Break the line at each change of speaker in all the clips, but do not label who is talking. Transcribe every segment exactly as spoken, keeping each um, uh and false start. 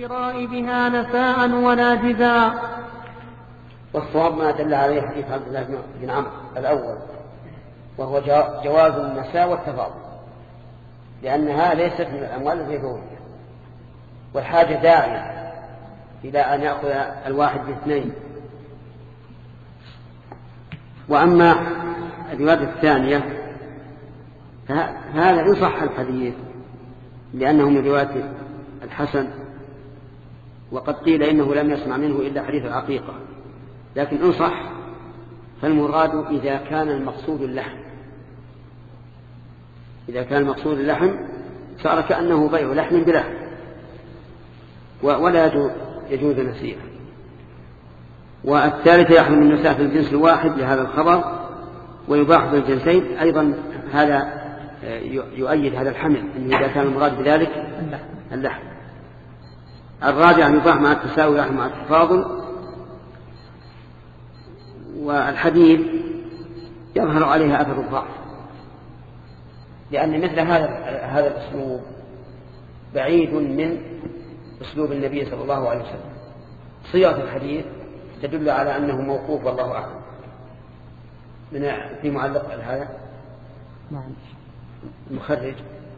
الشراء بها نساء وناجزا.
والصواب ما دل عليه حديث عبد الله بن عمرو الأول، وهو جواز النساء والتفاضل، لأنها ليست من الأموال الغيبوية، والحاجة داعية إلى أن يأخذ الواحد باثنين. وأما الرواية الثانية فهذا إن صح الحديث لأنه من رواية الحسن، وقد قيل إنه لم يسمع منه إلا حديث العقيقة، لكن إن صح فالمراد إذا كان المقصود اللحم، إذا كان المقصود اللحم صار كأنه بيع لحم بلحم، ولا يجوز نسيئة. والثالثة يحرم النساء في الجنس الواحد لهذا الخبر، ويباح بالجنسين أيضا. هذا يؤيد هذا الحمل أنه إذا كان المراد بذلك اللحم. الرابع يباح مع التساوي يحرم مع التفاضل. والحديث يظهر عليها أثر الضعف، لأن مثل هذا هذا الأسلوب بعيد من أسلوب النبي صلى الله عليه وسلم. صيغة الحديث تدل على أنه موقوف والله أعلم. من في معلق هذا المخرج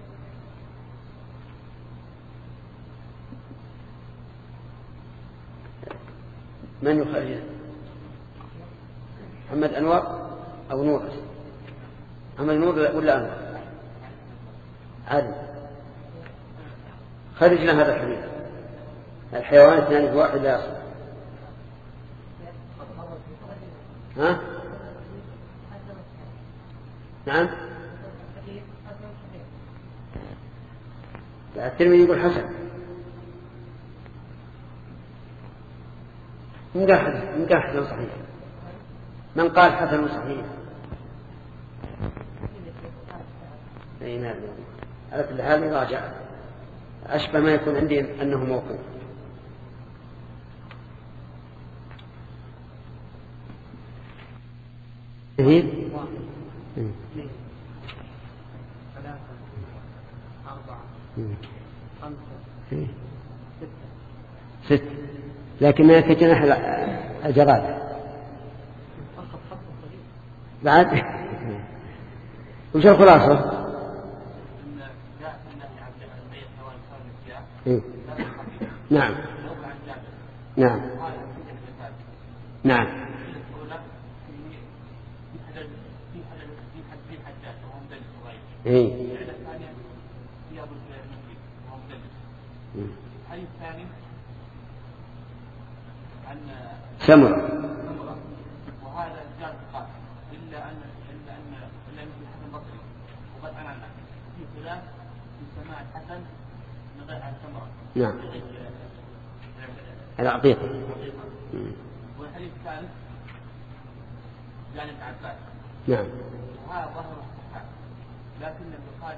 من يخرج؟ محمد أنور أو نور؟ محمد نور ولا أنور؟ عادل. خرج لنا هذا الحديث: الحيوان اثنان في واحد لا يصل. ها؟ نعم. الترمذي يقول حسن. من قال حسن صحيح؟ من قال حسن صحيح؟ أي نعم. على كل حال يراجع، أشبه ما يكون عندي أنه موقوف. هي ثلاثة أربعة خمسة ستة ست، لكنها كجناح الجراد بعد. وش الخلاصة؟ نعم نعم نعم إيه. سمرة.
وهذا جاء قال إلا أن إلا أن إلا أن الحسن البصري وقد أنا في خلاف في سماع الحسن من غير عن سمرة.
نعم. العقيقة.
والحديث الثالث جانب عباس.
نعم.
وهذا ظهر الصحة، لكن البخاري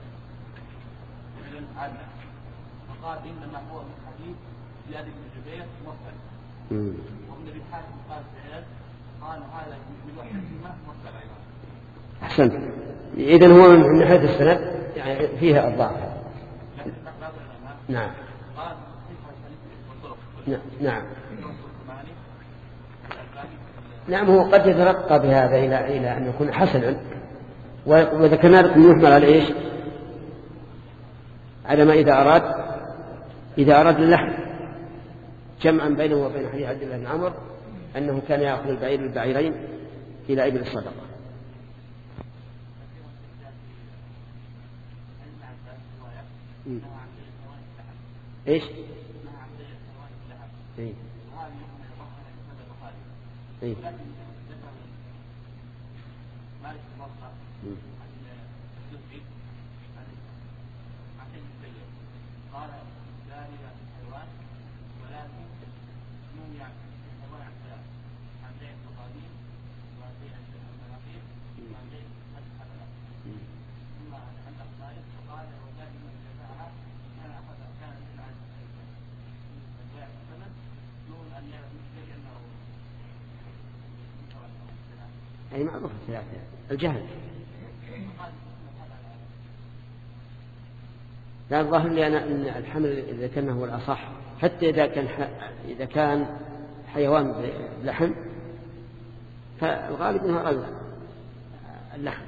في العلم عنا وقال إنما هو من حديث زياد بن جبير مرسل. وابن ابي حاتم قال سعيد قال هذا من وحي الكلمه مرسل ايضا.
احسنت. اذا هو من ناحيه السند يعني فيها الضعف. نعم.
قال
نعم نعم نعم. هو قد يترقى بهذا الى الى ان يكون حسنا، وذكرنا لكم يحمل على ايش؟ على ما اذا اراد اذا اراد اللحم جمعا بينه وبين حديث عبد الله بن عمرو أنه كان يأخذ البعير البعيرين إلى إبل الصدقة. إيش؟ إيه؟ إيه؟ أي معروف الثلاثة الجهل. لا الظاهر لي أنا أن الحمل إذا كان هو الأصح، حتى إذا كان إذا كان حيوان لحم فالغالب أنه أغلى اللحم.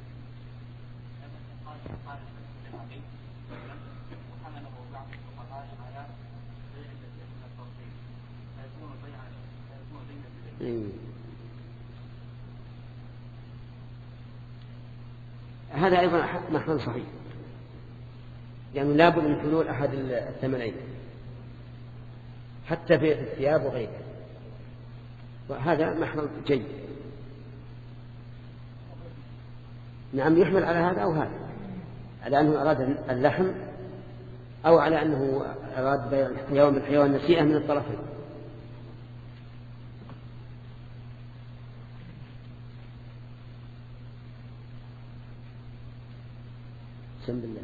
هذا أيضا محمل صحيح، يعني لابد من حلول أحد الثمنين حتى في الثياب وغيرها، وهذا محمل جيد. نعم يحمل على هذا أو هذا، على أنه أراد اللحم أو على أنه أراد بيع الحيوان بالحيوان نسيئة من الطرفين. بسم الله.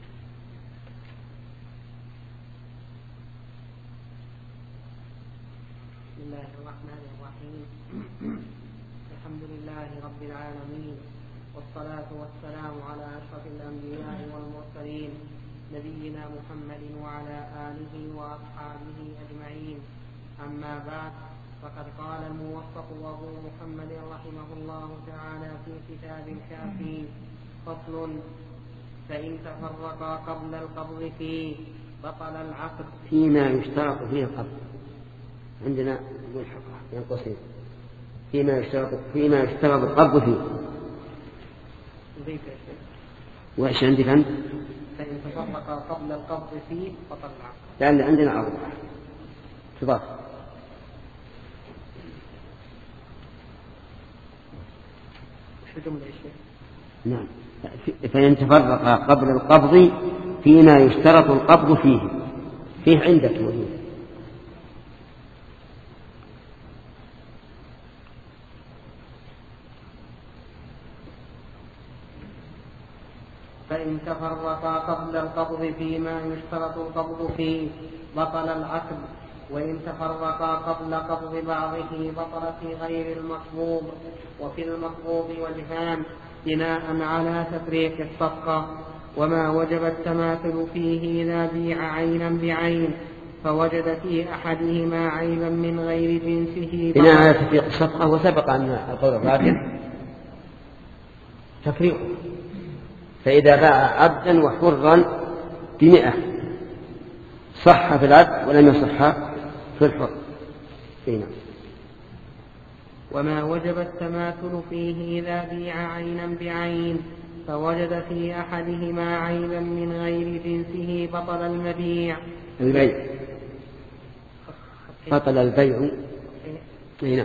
بسم الله الرحمن الرحيم. الحمد لله رب العالمين، والصلاة والسلام على أشرف الأنبياء والمرسلين نبينا محمد وعلى آله وأصحابه أجمعين. أما بعد، فقد قال الموفق أبو محمد رحمه الله تعالى في كتاب الكافي: فصل: فإن تفرقا قبل القبض فيه بطل العقد.
فيما يشترط فيه القبض عندنا ملحقة ينقصين فيما يشترط فيما يشترط القبض فيه. وإيش عندك أنت؟
فإن تفرقا قبل القبض فيه بطل العقد.
لأن عندنا عرض تضاف.
شو جملة إيش؟
نعم، فإن تفرقا قبل القبض فيما يشترط القبض فيه. فيه عندك موجود.
فإن تفرقا قبل القبض فيما يشترط القبض فيه بطل العقد، وإن تفرقا قبل قبض بعضه بطل في غير المقبوض. وفي المقبوض وجهان بناء على تفريق الصفقة: وما وجب التماثل فيه إذا بيع عينا بعين فوجد في أحدهما عيبا من غير جنسه
بناء على تفريق الصفقة. وسبق أن القول الراجح تفريق، فإذا باع عبدا وحرا بمئة صح في العبد ولم يصح في الحر. هنا.
وما وجب التماثل فيه إذا بيع عينا بعين فوجد في أحدهما عيبا من غير جنسه بطل المبيع.
البيع بطل البيع. هنا.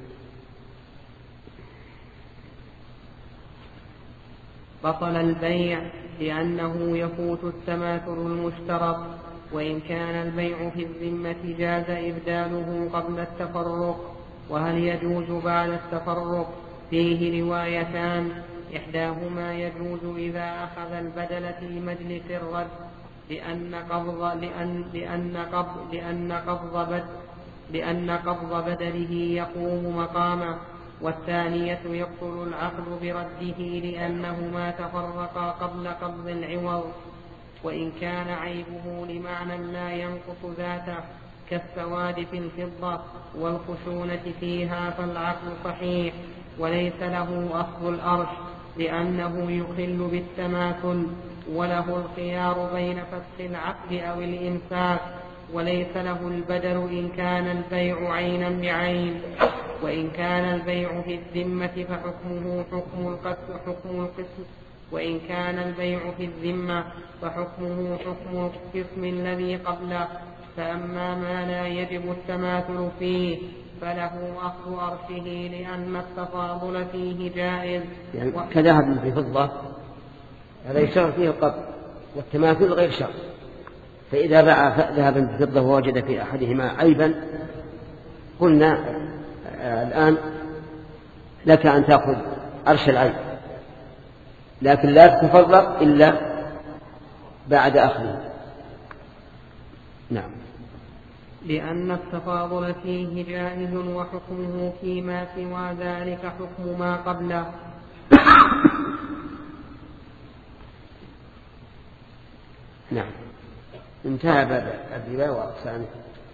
بطل البيع لأنه يفوت التماثل المشترط. وإن كان البيع في الذمة جاز إبداله قبل التفرق. وهل يجوز بعد التفرق؟ فيه روايتان: إحداهما يجوز إذا أخذ البدل في مجلس الرد لأن قبض لأن لأن قبض لأن قبض بد لأن قبض بدله يقوم مقامه. والثانية يبطل العقد برده لأنهما تفرقا قبل قبض العوض. وإن كان عيبه لمعنى لا ينقص ذاته كالسواد في الفضة والخشونة فيها فالعقد صحيح وليس له أصل الأرش لأنه يخل بالتماثل، وله الخيار بين فسخ العقد أو الإمساك، وليس له البدل إن كان البيع عينا بعين. وإن كان البيع في الذمة فحكمه حكم القسم حكم القسم وإن كان البيع في الذمة فحكمه حكم القسم الذي قبله. فأما ما لا يجب التماثل فيه فله أخذ أرشه لأن التفاضل فيه جائز.
يعني و... كذهب في فضة هذا يشترط فيه القبض والتماثل غير شرط. فإذا باع ذهبا بفضة ووجد في أحدهما عيبا قلنا الآن لك أن تأخذ أرش العيب، لكن لا تتفرق إلا بعد أخذه. نعم.
لأن التفاضل فيه جائز وحكمه فيما سوى ذلك حكم ما قبله.
نعم. انتهى باب الربا وأقسامه.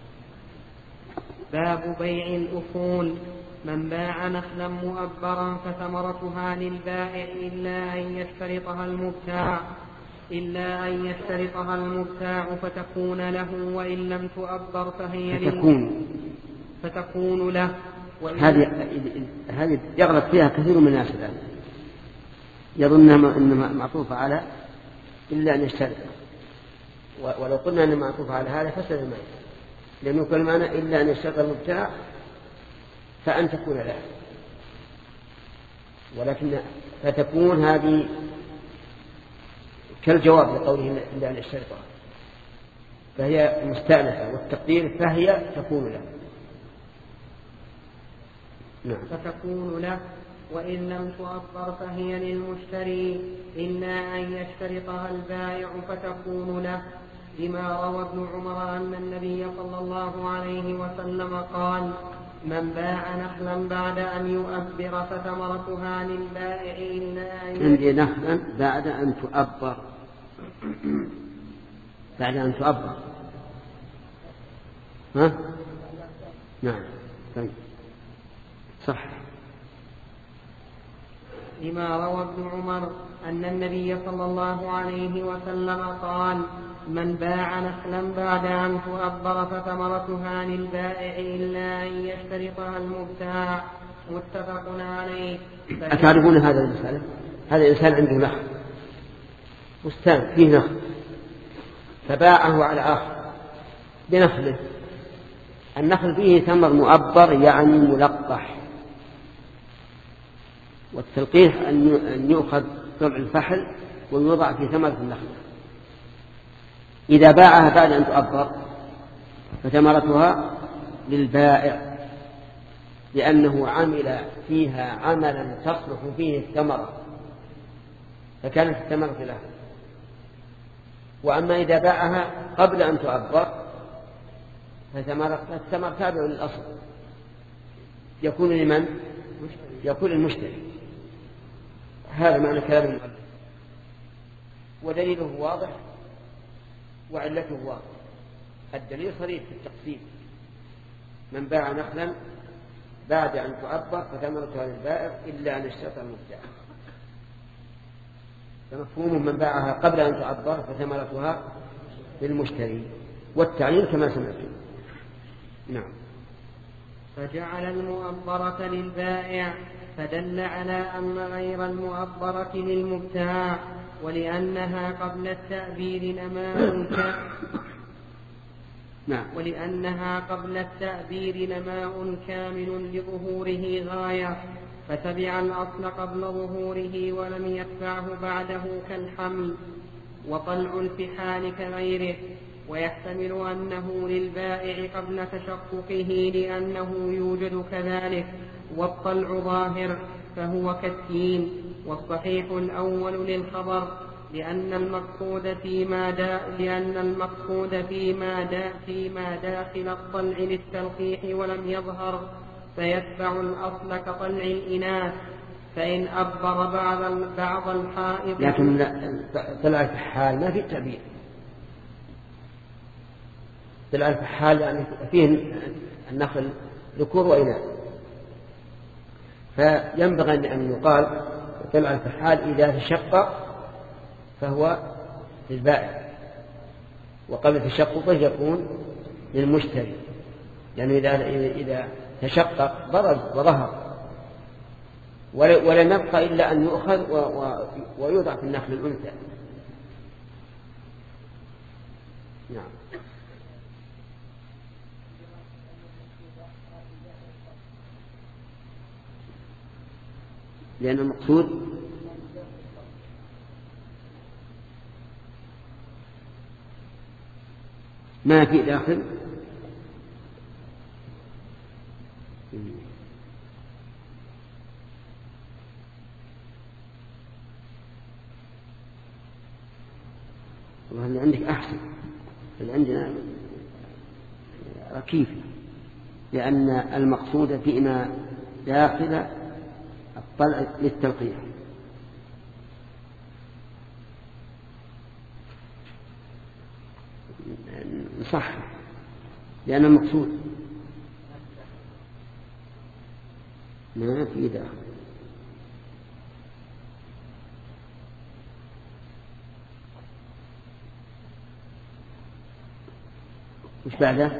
باب بيع الأصول. من باع نخلا مؤبرا فثمرتها للبائع إلا أن يشترطها المبتاع إلا أن يشترطها المبتاع فتكون له، وإن لم تؤبر فهي
فتكون
فتكون له.
هذه هذه يغلط فيها كثير من الناس الآن، يظنها إنما معطوفة على إلا أن يشترط، ولو قلنا أن معطوفة على هذا فسد المعنى، لأنه كل معنى إلا أن يشترط المبتاع فأن تكون له، ولكن فتكون هذه كالجواب لقوله إلا أن يشترطها، فهي مستأنفة، والتقدير فهي تكون له.
نعم. فتكون له، وإن لم تؤبر فهي للمشتري إلا أن يشترطها البائع فتكون له، لما روى ابن عمر أن النبي صلى الله عليه وسلم قال: من باع نخلا بعد أن يؤبر فثمرتها للبائع إلا أن
عندي نخلا بعد أن تؤبر بعد أن تؤبر ها؟ نعم طيب صح.
لما روى ابن عمر أن النبي صلى الله عليه وسلم قال: من باع نخلا بعد أن تؤبر فثمرتها للبائع إلا أن يشترطها المبتاع، متفق عليه.
أتعرفون هذا المسألة؟ هذا الإنسان عنده نخل، بستان فيه نخل، فباعه على آخر بنخله. النخل فيه ثمر مؤبر يعني ملقح، والتلقيح أن يؤخذ طبع الفحل ويوضع في ثمرة النخل. إذا باعها بعد أن تؤبر فثمرتها للبائع، لأنه عمل فيها عملا تصلح فيه الثمرة، فكانت الثمرة له. وأما إذا باعها قبل أن تؤبر فالثمر تابع للأصل، يكون لمن؟ يكون المشتري. هذا معنى كلام المؤلف، ودليله واضح وعلته واضح. الدليل صريح في التقسيم: من باع نخلا بعد أن تؤبر فثمرتها للبائع إلا أن اشترط المبتاع. فمفهوم من باعها قبل أن تؤبر فثمرتها للمشتري، والتعليل كما سمعتم. نعم.
فجعل المؤبرة للبائع، فدل على أن غير المؤبرة للمبتاع، ولأنها قبل التأبير نماء
نعم.
ولأنها قبل التأبير نماء كامل لظهوره غاية، فتبع الأصل قبل ظهوره ولم يتبعه بعده كالحمل وطلع الفحال كغيره. ويحتمل أنه للبائع قبل تشققه لأنه يوجد كذلك، والطلع ظاهر فهو كالتين. والصحيح الأول للخبر، لأن المقصود فيما دا لأن المقصود فيما دا فيما داخل الطلع للتلقيح ولم يظهر، فيتبع الأصل كطلع الإناث، فإن أبر بعض بعض الحائض.
لكن طلع الفحال ما في تعبير، طلع الفحال يعني فيه النخل ذكور وإناث، فينبغي أن يقال طلع الفحال إذا تشقق فهو للبائع، وقبل تشققه يكون للمشتري، يعني إذا إذا تشقق برز وظهر ولم يبقى إلا أن يؤخذ ويوضع في النخل الأنثى. نعم. لأن المقصود ما في داخل والله اللي عندك أحسن، اللي عندنا ركيف، لأن المقصود فيما داخل الطلع للتلقيح. صح، لأن المقصود ما في داخل. وش بعده؟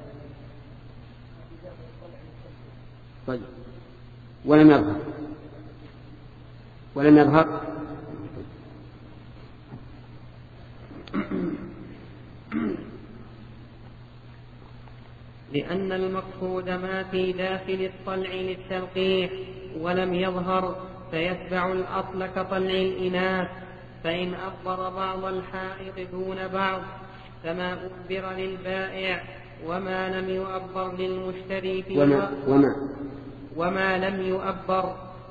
طيب ولم يظهر ولم يظهر
لأن المقصود ما في داخل الطلع للتلقيح ولم يظهر فيتبع الأصل كطلع الإناث، فإن أخبر بعض الحائط دون بعض فما أخبر للبائع وما لم يؤبر للمشتري في
وما, وما,
وما لم يؤبر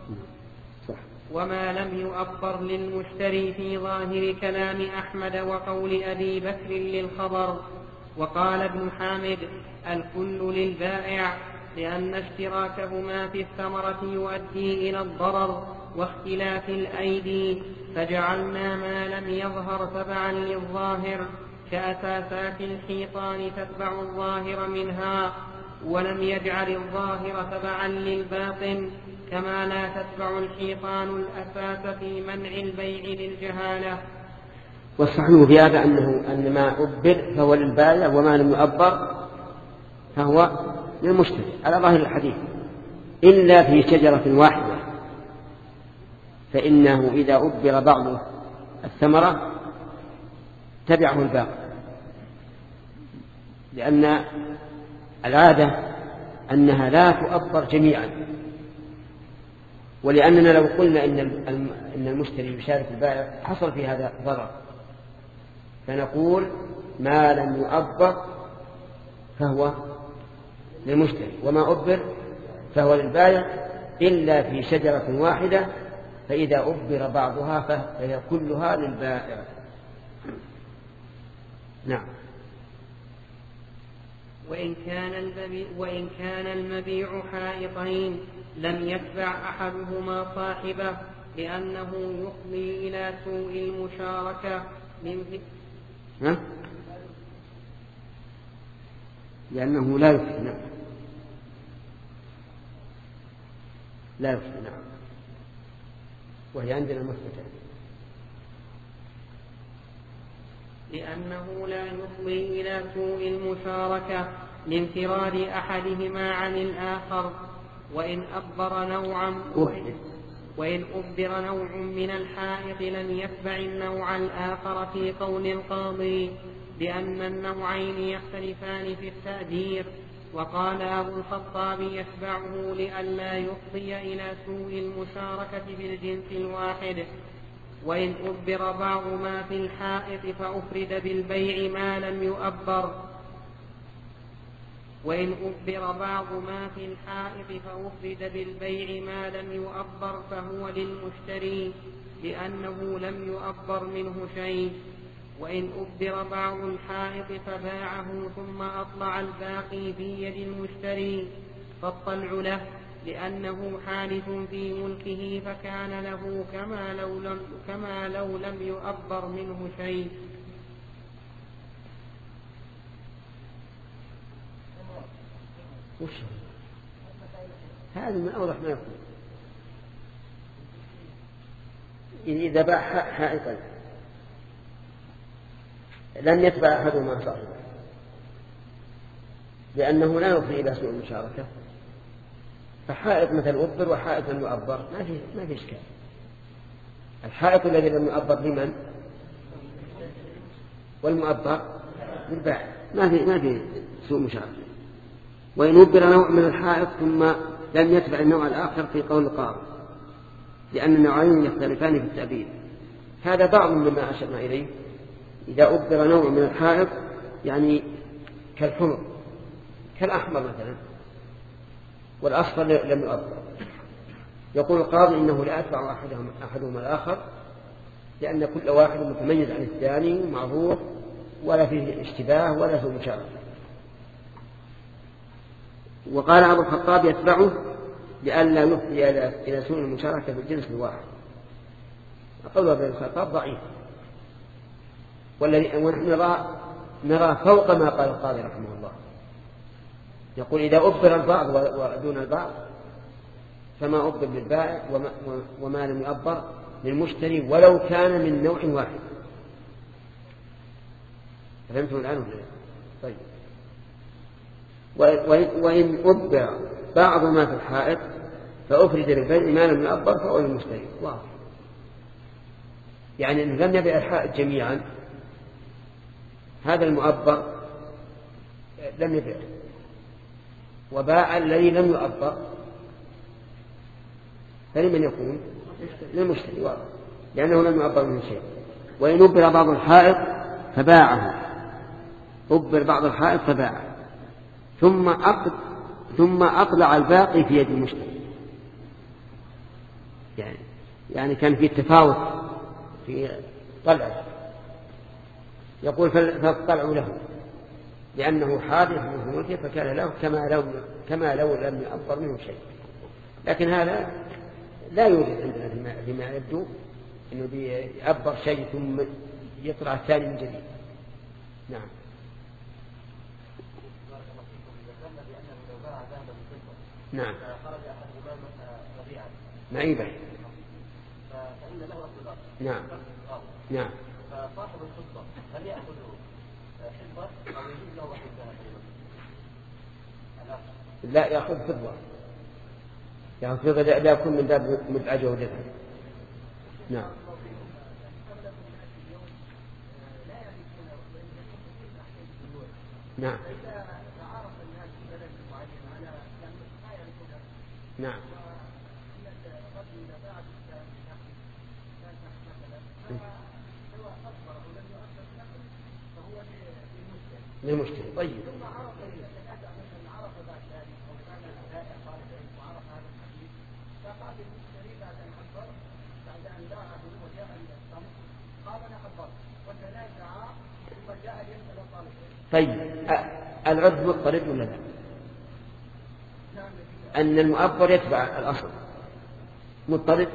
وما لم يؤبر للمشتري في ظاهر كلام أحمد وقول أبي بكر للخبر. وقال ابن حامد الكل للبائع لأن اشتراكهما في الثمرة يؤدي إلى الضرر واختلاف الأيدي، فجعلنا ما لم يظهر تبعا للظاهر كأساسات الحيطان تتبع الظاهر منها، ولم يجعل الظاهر تبعا للباطن كما لا تتبع الحيطان الأساس في منع البيع للجهالة.
والصحيح في هذا أنه أن ما أبر فهو للبائع وما لم يؤبر فهو للمشتري على ظاهر الحديث، إلا في شجرة واحدة، فإنه إذا أبر بعض الثمرة تبعه الباقي، لأن العادة أنها لا تؤبر جميعا، ولأننا لو قلنا إن المشتري يشارك البائع حصل في هذا ضرر، فنقول ما لم يؤبر فهو للمشتري وما أبر فهو للبائع إلا في شجرة واحدة، فإذا أبر بعضها فهي كلها للبائع. نعم.
وإن كان المبيع, وإن كان المبيع حائطين لم يتبع أحدهما صاحبه لأنه يفضي إلى سوء المشاركة من
ها؟ لأنه لا يفضي نعم. لا يفضي نعم، وهي عندنا مثبتة.
لأنه لا يفضي إلى سوء المشاركة لانفراد أحدهما عن الآخر. وإن أبر نوعا وإن أبر نوع من الحائط لم يتبع النوع الآخر في قول القاضي، لأن النوعين يختلفان في التأدير. وقال أبو الخطاب يتبعه لئلا يفضي إلى سوء المشاركة بالجنس الواحد. وإن أبر بعض ما في الحائط فأفرد بالبيع ما لم يؤبر وإن أبر بعض ما في الحائط فأفرد بالبيع ما لم يؤبر فهو للمشتري لأنه لم يؤبر منه شيء. وإن أبر بعض الحائط فباعه ثم أطلع الباقي في يد المشتري فالطلع له لأنه حادث في ملكه فكان له كما لو لم, كما لو لم يؤبر منه شيء.
وش هذا من أوضح ما يكون. إذا باع حائطا لم يتبع أحدهما صاحبه لأنه لا يفضي إلى سوء المشاركة، فحائط مثل أبر وحائط لم يؤبر ما في ما في إشكال. الحائط الذي لم يؤبر لمن؟ والمؤبر للبائع، ما في ما في سوء مشاركة. وإن أبر نوع من الحائط ثم لم يتبع النوع الآخر في قول القاضي لأن النوعين يختلفان في التأبير، هذا بعض مما أشرنا إليه. إذا أبر نوع من الحائط يعني كالحمر كالأحمر مثلا والأصفر لم يؤبر، يقول القاضي إنه لا يتبع أحدهم أحدهما الآخر لأن كل واحد متميز عن الثاني ومعروف ولا فيه اشتباه ولا سوء مشاركة. وقال أبو الخطاب يتبعه لئلا يفضي إلى سوء المشاركة بالجنس الواحد. قول أبو الخطاب ضعيف، والذي ونحن نرى نرى فوق ما قال القاضي رحمه الله، يقول إذا أبر البعض ودون البعض فما أبر للبائع وما, وما لم يؤبر للمشتري ولو كان من نوع واحد. فهمتم الآن؟ طيب. وإن أبر بعض ما في الحائط فأفرد للبيع ما لم يؤبر فهو للمشتري. واضح. يعني إن لم يبيع الحائط جميعا هذا المؤبر لم يبيع، وباع الذي لم يؤبر فلمن يكون؟ للمشتري، واضح، لأنه لم يؤبر منه شيء. وإن أبر بعض الحائط فباعه، أبر بعض الحائط فباعه ثم أقل ثم أقلع الباقي في يد المشتري، يعني يعني كان في تفاوت في طلعه، يقول فاقطعوا له لأنه حادث من ملكه فكان له كما لو كما لو لم يؤبر منه شيء. لكن هذا لا يوجد عندنا فيما يبدو إنه بيأبر شيء ثم يطلع الثاني من جديد. نعم. نعم. معيبة.
فإن له أصل.
نعم. نعم.
فصاحب الفضة هل يأخذ حفظة أو يجوز له أخذ ذهب؟
لا، يأخذ فضة. يأخذ فضة لا يكون من باب مدعى جودتها. نعم. نعم. نعم. للمشتري. طيب. طيب العرف مضطرد ولا لا؟ أن المؤبر يتبع الأصل مضطرد.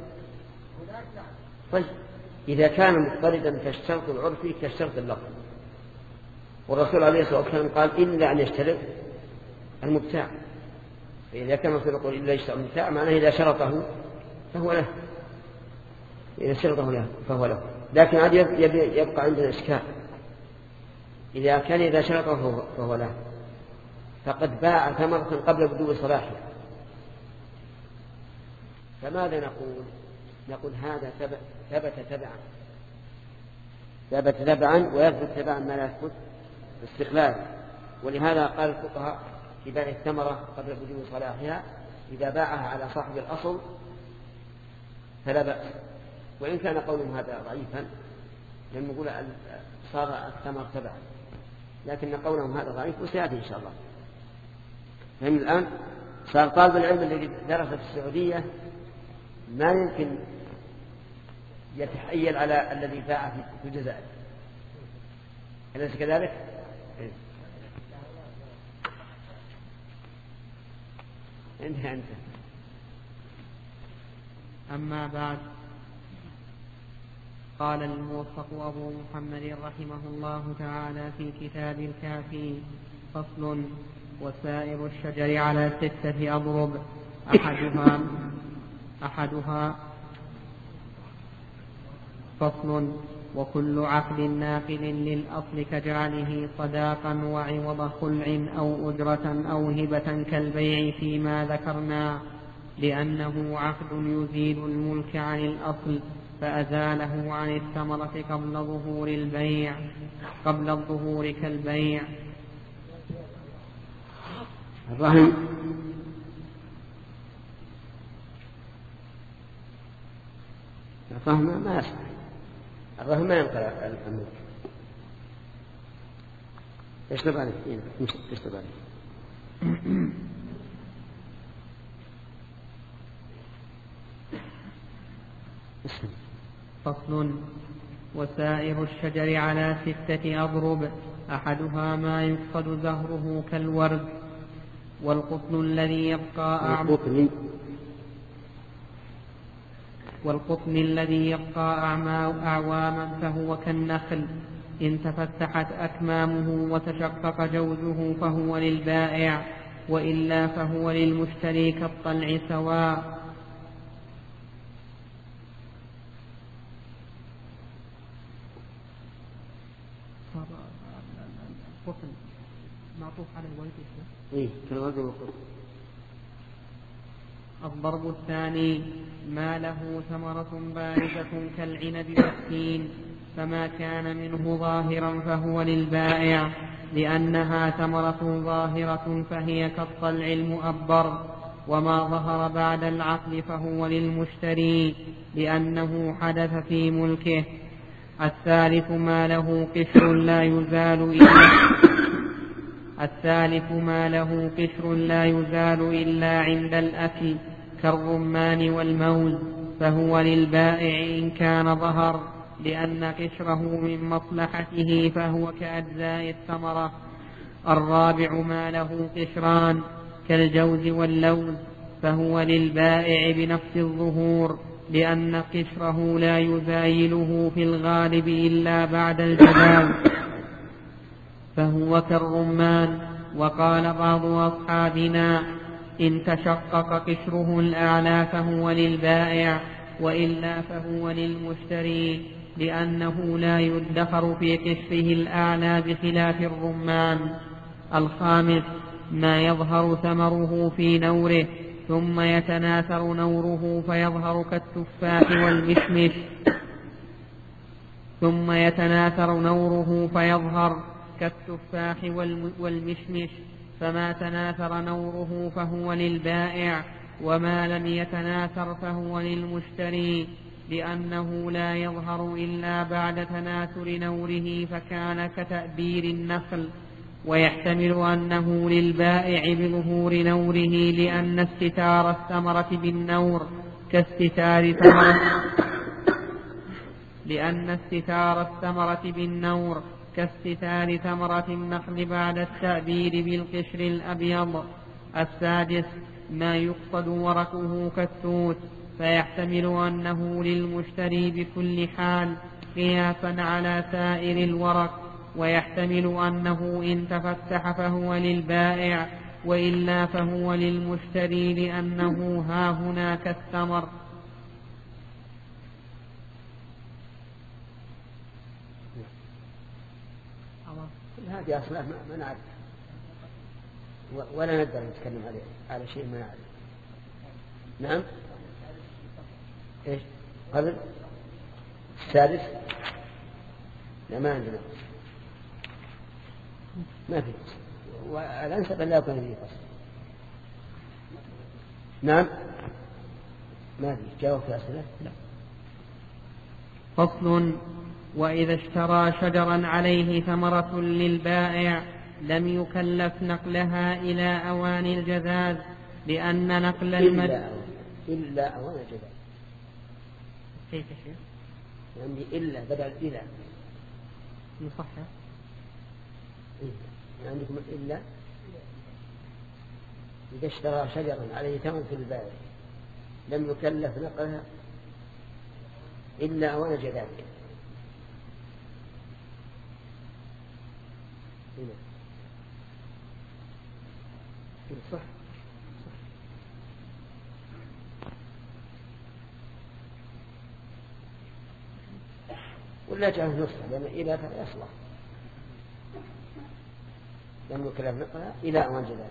طيب إذا كان مضطردا فالشرط العرفي كالشرط اللفظي، والرسول عليه الصلاة والسلام قال إلا أن يشترط المبتاع. فإذا كان الرسول يقول إلا يشترط المبتاع معناه إذا شرطه فهو له، إذا شرطه له فهو له. لكن عاد يبقى عندنا إشكال، إذا كان إذا شرطه فهو له فقد باع ثمرة قبل بدو صلاحها، فماذا نقول؟ نقول هذا ثبت تبعا ثبت تبعا ويثبت تبعا ما لا يثبت استقلالا. ولهذا قال الفقهاء في بيع الثمرة قبل بدو صلاحها إذا باعها على صاحب الأصل فلا بأس، وإن كان قولهم هذا ضعيفا لأنه يقول صار الثمر تبعا، لكن قولهم هذا ضعيف وسيأتي إن شاء الله. فهم الآن صار طالب العلم الذي درس في السعودية ما يمكن يتحيل على الذي باع في الجزائر، أليس كذلك؟ انت انت
أما بعد، قال الموفق أبو محمد رحمه الله تعالى في كتاب الكافي: فصل: وسائر الشجر على ستة أضرب، أحدها أحدها فصل: وكل عقد ناقل للأصل كجعله صداقا وعوض خلع أو أجرة أو هبة كالبيع فيما ذكرنا، لأنه عقد يزيل الملك عن الأصل فأزاله عن الثمرة قبل ظهور البيع قبل الظهور كالبيع.
الرهن الرهن ما يصح، الرهن ما ينقل الملك. اشرب عليه اشرب عليه
فصل: وسائر الشجر على ستة أضرب، أحدها ما يقصد زهره كالورد، والقطن الذي يبقى أعمى والقطن الذي يبقى أعمى أعواما فهو كالنخل، إن تفتحت أكمامه وتشقق جوزه فهو للبائع، وإلا فهو للمشتري كالطلع سواء. معطوف على الورد.
إيه كالورد والقطن.
الضرب الثاني ما له ثمرة بارزة كالعنب والتين، فما كان منه ظاهرا فهو للبائع، لأنها ثمرة ظاهرة فهي كالطلع المؤبر، وما ظهر بعد العقد فهو للمشتري لأنه حدث في ملكه. الثالث ما له قشر لا يزال إلا الثالث ما له قشر لا يزال إلا عند الأكل كالرمان والموز، فهو للبائع إن كان ظهر، لأن قشره من مصلحته فهو كأجزاء الثمرة. الرابع ما له قشران كالجوز واللوز، فهو للبائع بنفس الظهور، لأن قشره لا يزايله في الغالب إلا بعد الجذاذ، فهو كالرمان. وقال بعض أصحابنا إن تشقق قشره الأعلى فهو للبائع، وإلا فهو للمشتري، لأنه لا يدخر في قشره الأعلى بخلاف الرمان. الخامس ما يظهر ثمره في نوره ثم يتناثر نوره فيظهر كالتفاح والمشمش ثم يتناثر نوره فيظهر كالتفاح والمشمش، فما تناثر نوره فهو للبائع، وما لم يتناثر فهو للمشتري، لأنه لا يظهر إلا بعد تناثر نوره، فكان كتأبير النخل. ويحتمل أنه للبائع بظهور نوره، لأن استتار الثمرة بالنور كاستتار ثمرة لأن استتار الثمرة بالنور كاستتار ثمرة النخل بعد التأبير بالقشر الأبيض. السادس ما يقصد ورقه كالتوت، فيحتمل أنه للمشتري بكل حال قياسا على سائر الورق، ويحتمل أنه إن تفتح فهو للبائع، وإلا فهو للمشتري، لأنه ها هنا كالثمر.
هذه أصلا ما نعرف ولا نقدر نتكلم عليه على شيء ما نعرف. نعم إيش قبل السادس؟ لا ما عندنا، ما في، والأنسب لا يكون فيه فصل. نعم ما في جاوب في أسئلة. لا.
فصل. وإذا اشترى شجرا عليه ثمرة للبائع لم يكلف نقلها إلى أوان الجذاذ، لأن نقل المد
إلا, إلا أوان الجذاذ.
كيف شيء؟
يعني إلا بدل إلى
يصح.
إيه؟ عندكم إلا إذا اشترى شجرا عليه ثمرة للبائع لم يكلف نقلها إلا أوان الجذاذ. صح. ولا جاء نصف لأن إلى يصلح لم يكلف نقلها إلى أوان جذاذ.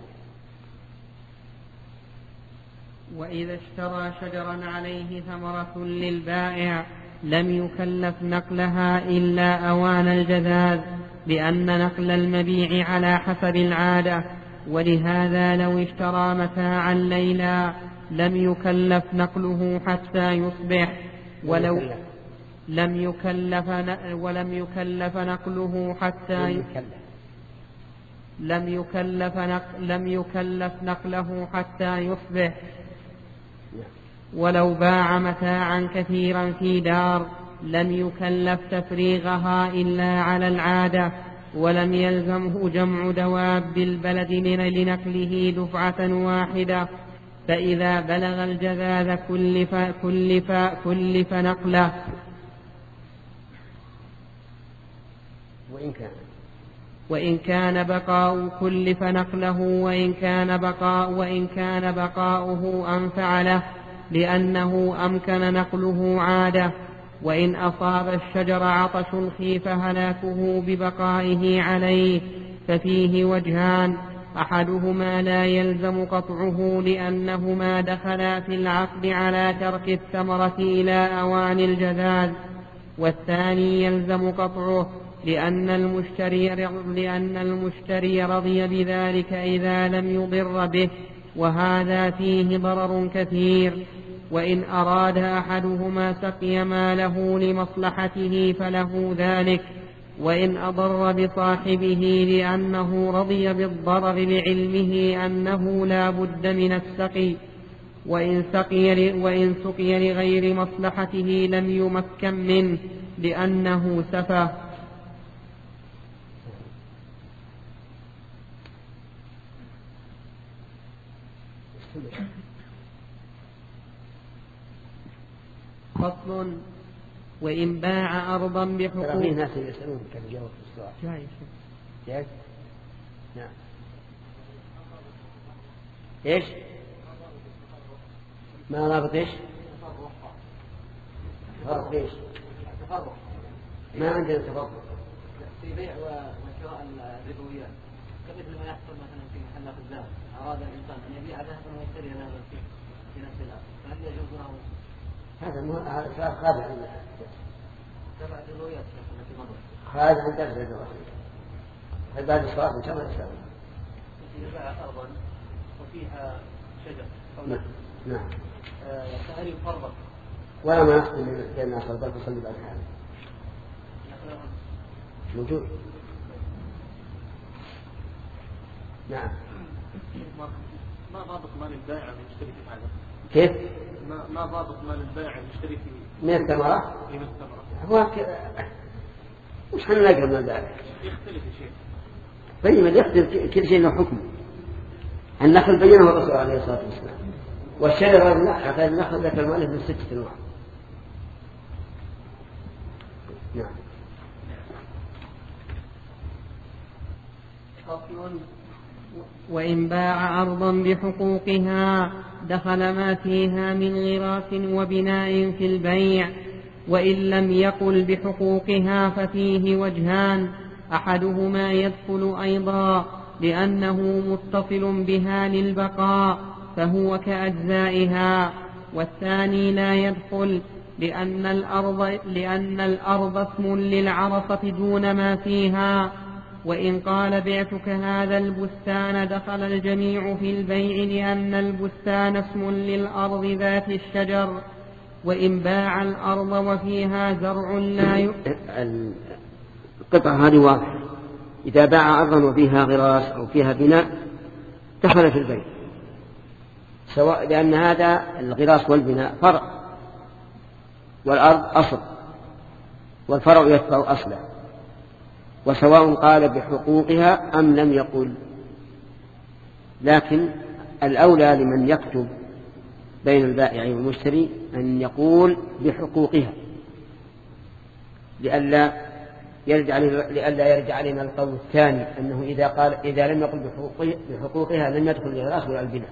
وإذا اشترى شجرا عليه ثمرة للبائع لم يكلف نقلها إلا أوان الجذاذ، لأن نقل المبيع على حسب العادة. ولهذا لو اشترى متاعا ليلا لم يكلف نقله حتى يصبح، ولو لم يكلف ولم يكلف نقله حتى لم يكلف نقل لم يكلف نقله حتى يصبح. ولو باع متاعا كثيرا في دار لم يكلف تفريغها إلا على العادة، ولم يلزمه جمع دواب البلد لنقله دفعة واحدة، فإذا بلغ الجذاذ كلف, كلف, كلف نقله.
وإن كان
وإن كان بقاء كلف نقله وإن كان بقاء وإن كان بقاؤه أنفع له لأنه أمكن نقله عادة. وإن أصاب الشجر عطش خيف هلاكه ببقائه عليه ففيه وجهان: أحدهما لا يلزم قطعه لأنهما دخلا في العقد على ترك الثمرة إلى أوان الجذاذ، والثاني يلزم قطعه لأن المشتري, لأن المشتري رضي بذلك إذا لم يضر به، وهذا فيه ضرر كثير. وإن أراد أحدهما سقي ماله لمصلحته فله ذلك، وإن أضر بصاحبه لأنه رضي بالضرر لعلمه أنه لا بد من السقي، وإن سقي, وإن سقي لغير مصلحته لم يمكن منه لأنه سفه. فصل: وإن باع أرضا بحقوق.
في ناس يسألون كيف جاوب في السؤال.
جاي
جاي. نعم. إيش؟ ما رابط إيش؟ تفرق إيش؟
تفرق.
ما عندنا تفرق.
في بيع وشراء الربويات كمثل ما يحصل مثلا في محلات الذهب، أراد الإنسان أن يبيع ذهبا ويشتري ذهبا في نفس الأرض، فهل يجوز له؟
هذا مو هذا صار خارج عن
تبع الربويات التي مضت.
خارج عن درس الربويات. عباد الصلاة كما الإسلام.
إذا باع أرضا وفيها شجر أو
نعم. نعم.
فهل يفرق؟
ولا ما يحصل بين الناس البلد يصلي بعد هذا. موجود. نعم.
ما ضابط مال البائع اللي يشتري في هذا؟
كيف؟
ما ما ضابط مال البائع اللي يشتري في
من الثمرة؟
من الثمرة.
هو ك... مش حنا نقرب من البائع.
يختلف شيء.
بينما يختلف كل شيء له حكم. النخل بينه الرسول عليه الصلاة والسلام. والشجرة النخل النخل ذكر المؤلف من ستة أنواع. نعم.
فصل: وإن باع أرضا بحقوقها دخل ما فيها من غراس وبناء في البيع، وإن لم يقل بحقوقها ففيه وجهان: أحدهما يدخل أيضا لأنه متصل بها للبقاء فهو كأجزائها، والثاني لا يدخل لأن الأرض, لأن الأرض اسم للعرصة دون ما فيها. وإن قال بعتك هذا البستان دخل الجميع في البيع لأن البستان اسم للأرض ذات الشجر. وإن باع الأرض وفيها زرع لا ي...
القطعة هذه واضحة. إذا باع أرضا وفيها غراس أو فيها بناء دخل في البيع، سواء لأن هذا الغراس والبناء فرع والأرض أصل والفرع يتبع أصله، وسواء قال بحقوقها أم لم يقل. لكن الأولى لمن يكتب بين البائع والمشتري أن يقول بحقوقها لئلا يرجع لئلا يرجع علينا القول الثاني أنه إذا قال إذا لم يقل بحقوقها لم يدخل الغراس ولا البناء.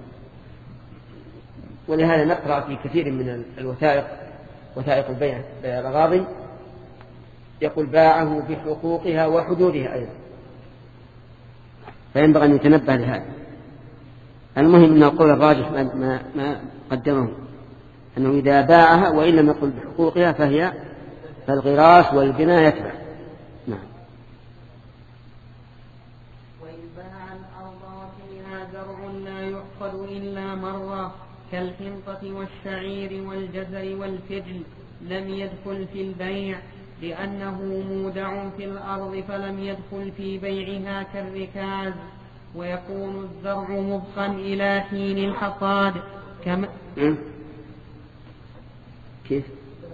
ولهذا نقرأ في كثير من الوثائق وثائق البيع بيع الأراضي يقول باعه بحقوقها وحدودها أيضا، فينبغي أن يتنبه لهذا. المهم أن القول الراجح ما, ما, ما قدمه أنه إذا باعها وإن لم يقل بحقوقها فهي فالغراس والبناء يتبع. نعم.
وإن باع الأرض وفيها زرع لا يحصد إلا مرة كالحنطة والشعير والجزر والفجل لم يدخل في البيع لأنه مودع في الأرض فلم يدخل في بيعها كالركاز، ويكون الزرع مبقا إلى حين الحصاد كما
كيف؟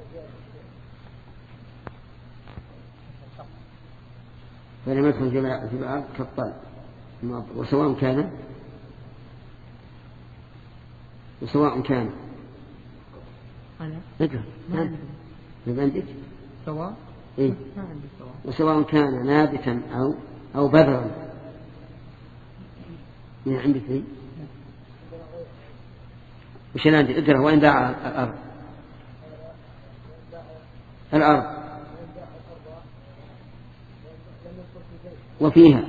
فلم يدخل في الأرض كالطل، وسواء كان وسواء كان
أنا
نجم
ما
ما عندك
سواء
إيه؟ وسواء كان نابتا أو أو بذرا. من عندك لي وش اللي عندي؟ اقرأ. وإن باع الأرض الأرض وفيها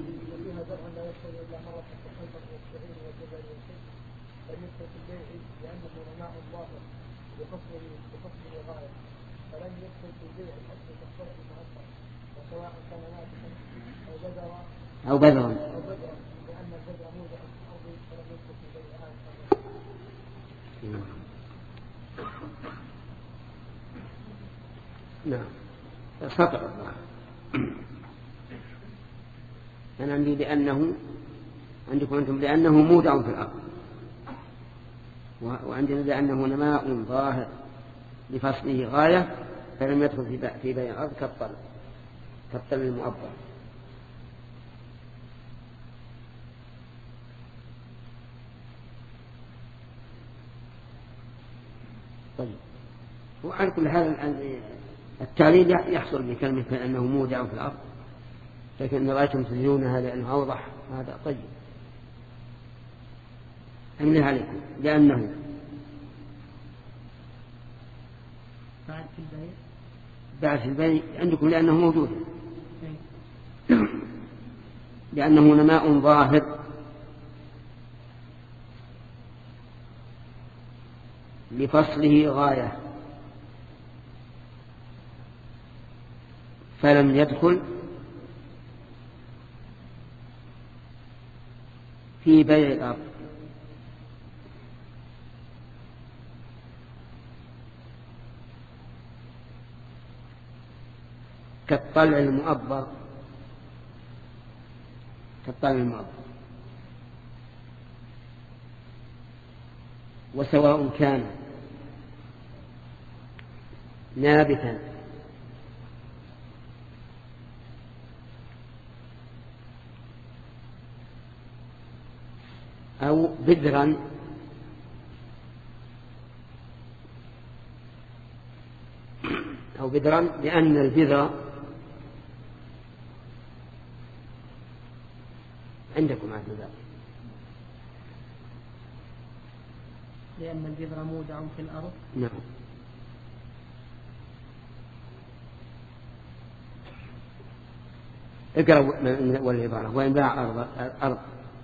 أو بذرا. نعم سطر. أنا عندي لأنه عندكم أنتم لأنه مودع في الأرض، وعندنا لأنه نماء ظاهر لفصله غاية فلم يدخل في بيع الأرض كالطل كالطل المؤبر. طيب وعلى كل حال التعليل يحصل بكلمة أنه مودع في الأرض، لكن رأيتم تجدونها لأنه أوضح هذا. طيب أملها عليكم لأنه
بعد في البيع
بعد في البيع عندكم لأنه موجود، لأنه نماء ظاهر لفصله غاية فلم يدخل في بيع الأرض. كالطلع المؤبر كالطلع المؤبر وسواء كان نابتا أو بذرا أو بذرا لأن البذر عندكم عند ذلك،
لأن البذر مودع في الأرض.
نعم. اقرأ والعبارة. وإن باع أرض أرض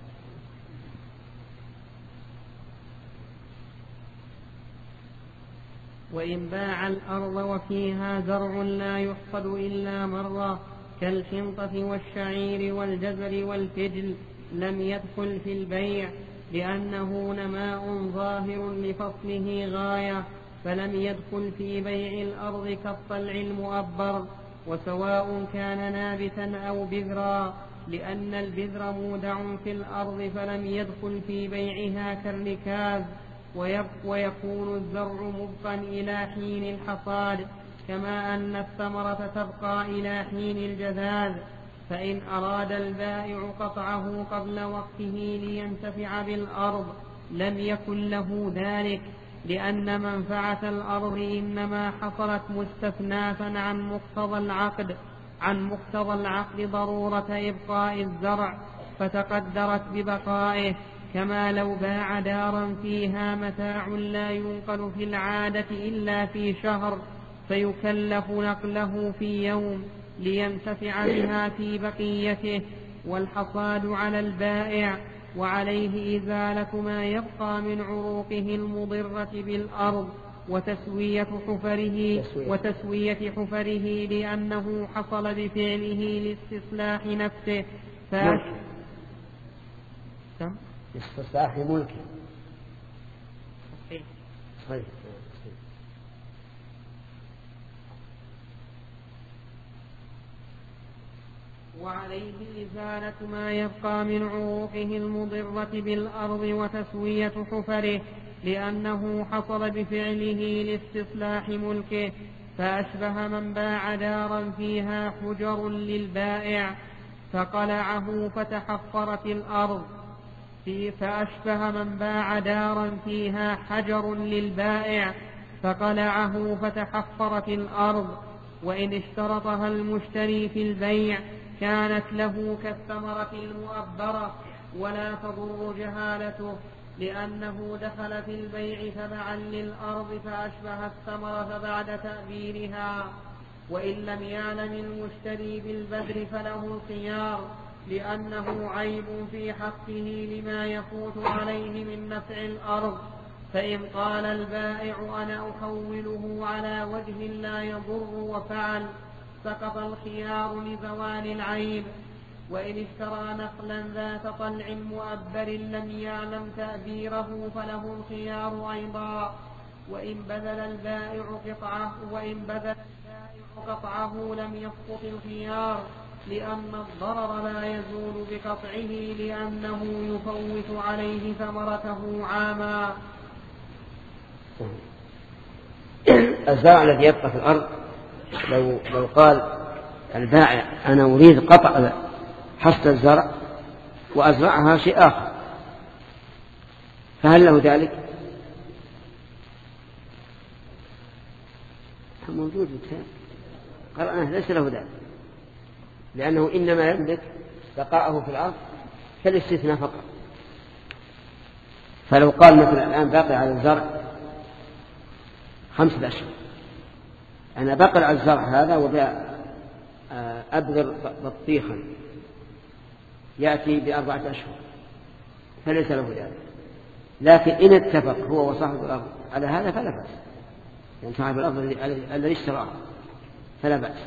وإن باع الأرض وفيها زرع لا يحصد إلا مرة كالحنطة والشعير والجزر والفجل لم يدخل في البيع لأنه نماء ظاهر لفصله غاية فلم يدخل في بيع الأرض كالطلع المؤبر. وسواء كان نابتا أو بذرا لأن البذر مودع في الأرض فلم يدخل في بيعها كالركاز. ويكون الزرع مبقا إلى حين الحصاد كما أن الثمرة تبقى إلى حين الجذاذ. فإن أراد البائع قطعه قبل وقته لينتفع بالأرض لم يكن له ذلك، لأن منفعة الأرض إنما حصلت مستثناة عن مقتضى العقد عن مقتضى العقد ضرورة إبقاء الزرع فتقدرت ببقائه، كما لو باع دارا فيها متاع لا ينقل في العادة إلا في شهر فيكلف نقله في يوم لينتفع بها في بقيته، والحصاد على البائع وعليه إزالة ما يبقى من عروقه المضرة بالأرض وتسوية حفره وتسوية حفره لأنه حصل بفعله لاستصلاح نفسه. فاش
استصلاح ملكه. صحيح.
وعليه إزالة ما يبقى من عروقه المضرة بالأرض وتسوية حفره لأنه حصل بفعله لاستصلاح ملكه. فأشبه من باع دارا فيها حجر للبائع فقلعه فتحفرت الأرض فأشبه من باع دارا فيها حجر للبائع فقلعه فتحفرت الأرض وإن اشترطها المشتري في البيع كانت له كالثمرة المؤبرة ولا تضر جهالته، لأنه دخل في البيع تبعا للأرض فأشبه الثمرة بعد تأبيرها. وإن لم يعلم المشتري بالبذر فله الخيار، لأنه عيب في حقه لما يفوت عليه من نفع الأرض. فإن قال البائع أنا أحوله على وجه لا يضر وفعل، سقط الخيار لزوال العيب. وإن اشترى نخلا ذات طلع مؤبر لم يعلم تأبيره فله الخيار أيضا. وإن بذل البائع قطعه وإن بذل البائع قطعه لم يسقط الخيار، لأن الضرر لا يزول بقطعه، لأنه يفوت عليه ثمرته عاما.
الزرع الذي يبقى في الأرض لو, لو قال البائع أنا أريد قطع حصد الزرع وأزرعها شيء آخر، فهل له ذلك؟ موجود بالتالي قال أنا ليس له ذلك، لأنه إنما يملك بقاءه في الأرض كالاستثناء فقط. فلو قال مثلا الآن باقي على الزرع خمسة أشهر، أنا باقي على الزرع هذا وأبذر بطيخا يأتي بأربعة أشهر فليس له ذلك. لكن إن اتفق هو وصاحب الأرض على هذا فلا بأس، يعني صاحب الأرض الذي اشتراه فلا بأس.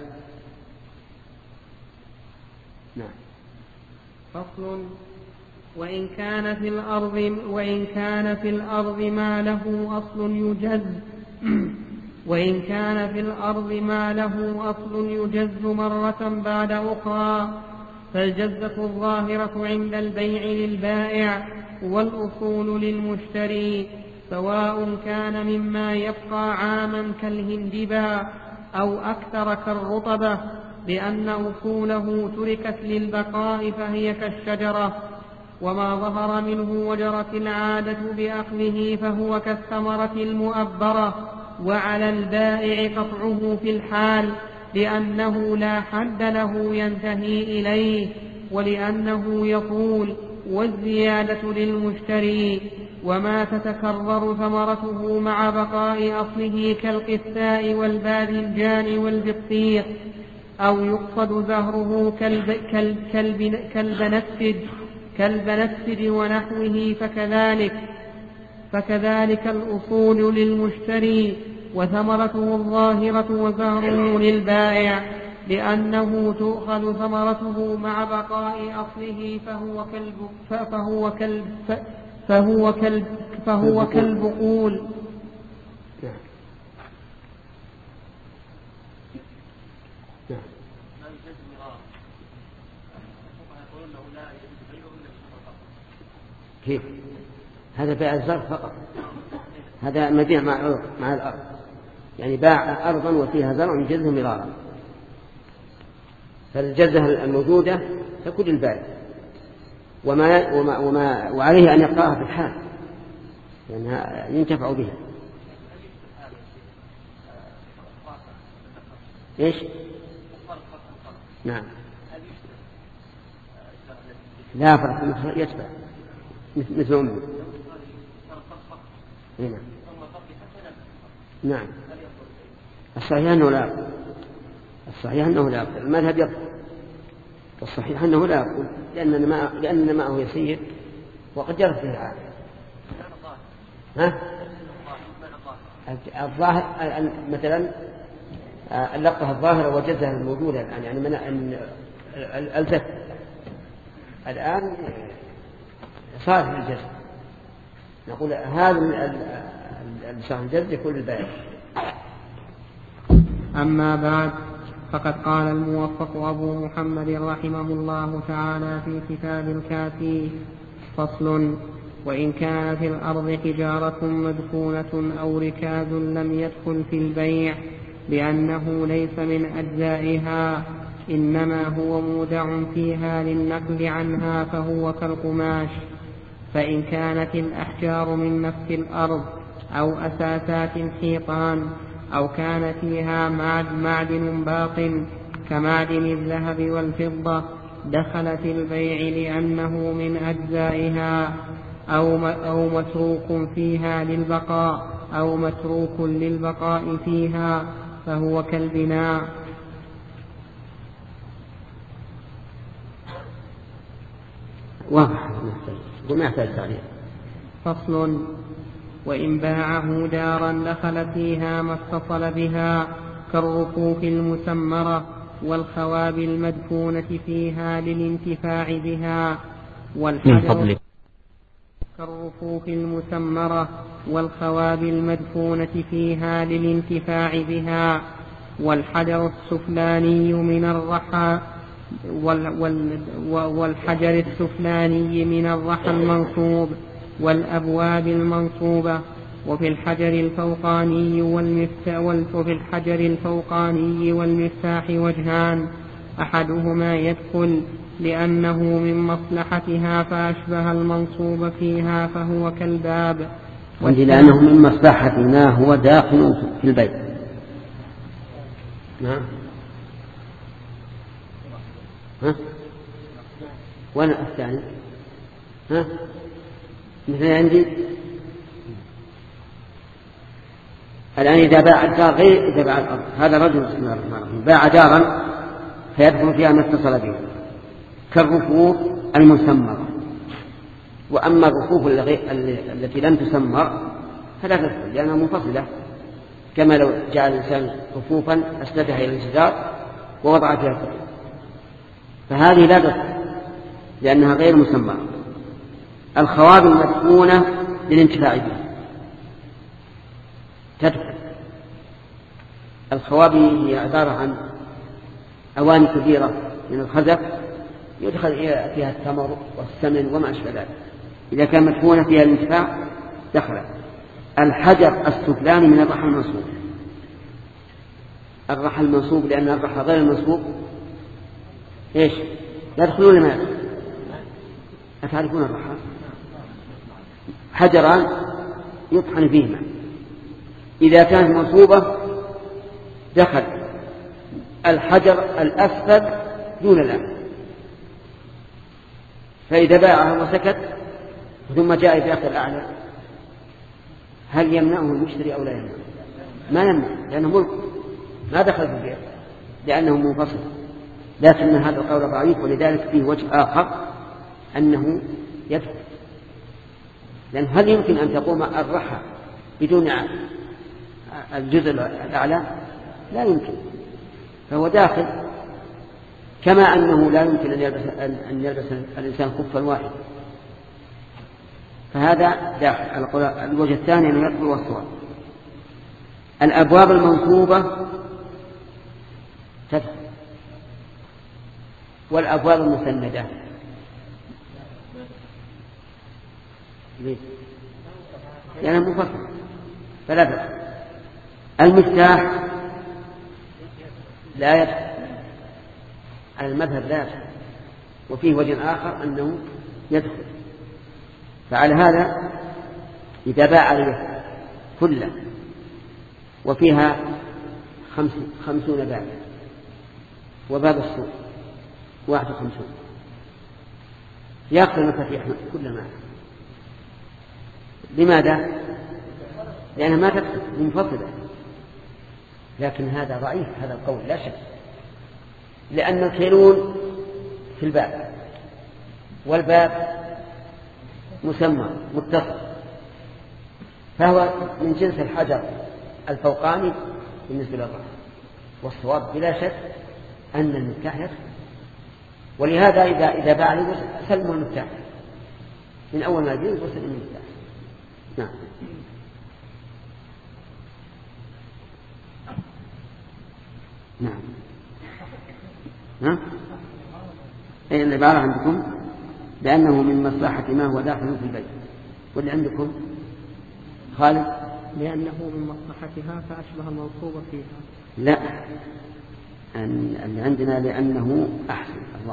نعم.
فصل. وإن كان في الأرض وإن كان في الأرض ما له أصل يجز وإن كان في الأرض ما له أصل يجز مرة بعد أخرى، فالجزة الظاهرة عند البيع للبائع والأصول للمشتري، سواء كان مما يبقى عاما كالهندبا أو أكثر كالرطبة، لأن أصوله تركت للبقاء فهي كالشجرة. وما ظهر منه وجرت العادة بأخذه فهو كالثمرة المؤبرة، وعلى البائع قطعه في الحال، لأنه لا حد له ينتهي إليه، ولأنه يقول والزيادة للمشتري. وما تتكرر ثمرته مع بقاء أصله كالقثاء والباذنجان والبطيخ، أو يقصد زهره كالب كالب كالب كالبنفسج كالبنفسج ونحوه، فكذلك فكذلك الأصول للمشتري، وثمرته الظاهرة وزهره للبائع، لأنه تؤخذ ثمرته مع بقاء أصله فهو كالب فهو كالب فهو كالب فهو كالبقول.
كيف؟ هذا بيع الزرع فقط، هذا مبيع مع مع الأرض، يعني باع أرضا وفيها زرع يجزه مرارا، فالجزة الموجودة تكون البائع، وما, وما, وما وعليه أن يقرأها في الحال لأنها ينتفع بها. إيش؟ نعم. لا فرق يتبع مثل أمه. نعم. نعم. الصحيح أنه لا يقول الصحيح أنه لا يقول المذهب يقول الصحيح أنه لا يقول لأن ما لأن معه يسير وقد جرت به العادة. ها؟ الظاهر مثلا اللقطة الظاهرة وجزها الموجودة الآن، يعني من الزف الآن صار في الجزء، نقول هذا صار الجزء يكون البائع.
أما بعد، فقد قال الموفق أبو محمد رحمه الله تعالى في كتاب الكافي: فصل. وإن كان في الأرض حجارة مدفونة أو ركاز لم يدخل في البيع لأنه ليس من أجزائها، إنما هو مودع فيها للنقل عنها، فهو كالقماش. فإن كانت الأحجار من نفس الأرض أو أساسات حيطان أو كان فيها معدن باق كمعدن الذهب والفضة دخل في البيع لأنه من أجزائها أو متروك فيها للبقاء أو متروك للبقاء فيها فهو كالبناء.
واضح وما يحتاج تعليق.
فصل. وإن باعه دارا دخل فيها ما اتصل بها كالرفوف المسمرة والخواب المدفونة فيها للانتفاع بها والحجر كالرفوف المسمرة والخواب المدفونة فيها للانتفاع بها والحجر السفلاني من الرحى والحجر السفلاني من الرحى المنصوب والأبواب المنصوبة. وفي الحجر الفوقاني والمفتاح وفي الحجر الفوقاني والمفتاح وجهان أحدهما يدخل لأنه من مصلحتها فأشبه المنصوب فيها فهو كالباب.
عندي لأنه من مصلحة ما هو داخل في البيت. نعم. ها؟ وأنا الثاني ها؟ مثل عندي الآن إذا باع الدار غير إذا باع الأرض. هذا رجل بسم الله الرحمن الرحيم باع دارا فيدخل فيها ما اتصل به كالرفوف المسمرة. وأما الرفوف التي لم تسمر فلا تدخل لأنها منفصلة، كما لو جعل الإنسان رفوفا أسندها إلى الجدار ووضع فيها الرفوف، فهذه لا تدخل لأنها غير مسمرة. الخواب المدفونة للانتفاع بها تدخل. الخواب هي عبارة عن أواني كبيرة من الخزف يدخل فيها التمر والسمن وما أشبه ذلك، إذا كان مدفونة فيها الانتفاع دخل. الحجر السفلاني من الرحى المنصوب. الرحى المنصوب لأن الرحى غير المنصوب إيش يدخلون لما يدخل. أتعرفون الرحى؟ حجران يطحن فيهما، إذا كانت منصوبة دخل الحجر الأسفل دون الأعلى، فإذا باعه وسكت ثم جاء بأخذ الأعلى هل يمنعه المشتري أو لا يمنعه؟ ما يمنع لأنه ملك ما دخل في البيع لأنه منفصل. لكن هذا القول ضعيف، ولذلك فيه وجه آخر أنه يدخل. لأن هل يمكن أن تقوم الرحى بدون الجزء الأعلى؟ لا يمكن، فهو داخل. كما أنه لا يمكن أن يلبس, أن يلبس الإنسان خفا واحد، فهذا داخل. الوجه الثاني أنه يدخل والصواب. الأبواب المنصوبة تدخل، والأبواب المسندة ليه؟ لأنها منفصلة فلا بأس. المفتاح لا يدخل على المذهب لا يدخل، وفيه وجه آخر أنه يدخل. فعلى هذا إذا باع عليه كله وفيها خمس خمسون باب وباب السوق واحد وخمسون يأخذ المفاتيح كل ما. لماذا؟ لأنها ما تدخل منفصلة. لكن هذا ضعيف هذا القول لا شك، لأن الكيلون في الباب والباب مسمى متصل، فهو من جنس الحجر الفوقاني بالنسبة للرحى. والصواب بلا شك أن المفتاح يدخل، ولهذا إذا إذا باع لي سلموا المفتاح من أول ما يجي وسلم المفتاح. نعم. نعم. ها؟ أي العبارة عندكم لأنه من مصلحة ما هو داخل في البيت، واللي عندكم خالد
لأنه من مصلحتها فأشبه الموصوب فيها.
لا، اللي عندنا لأنه أحسن الله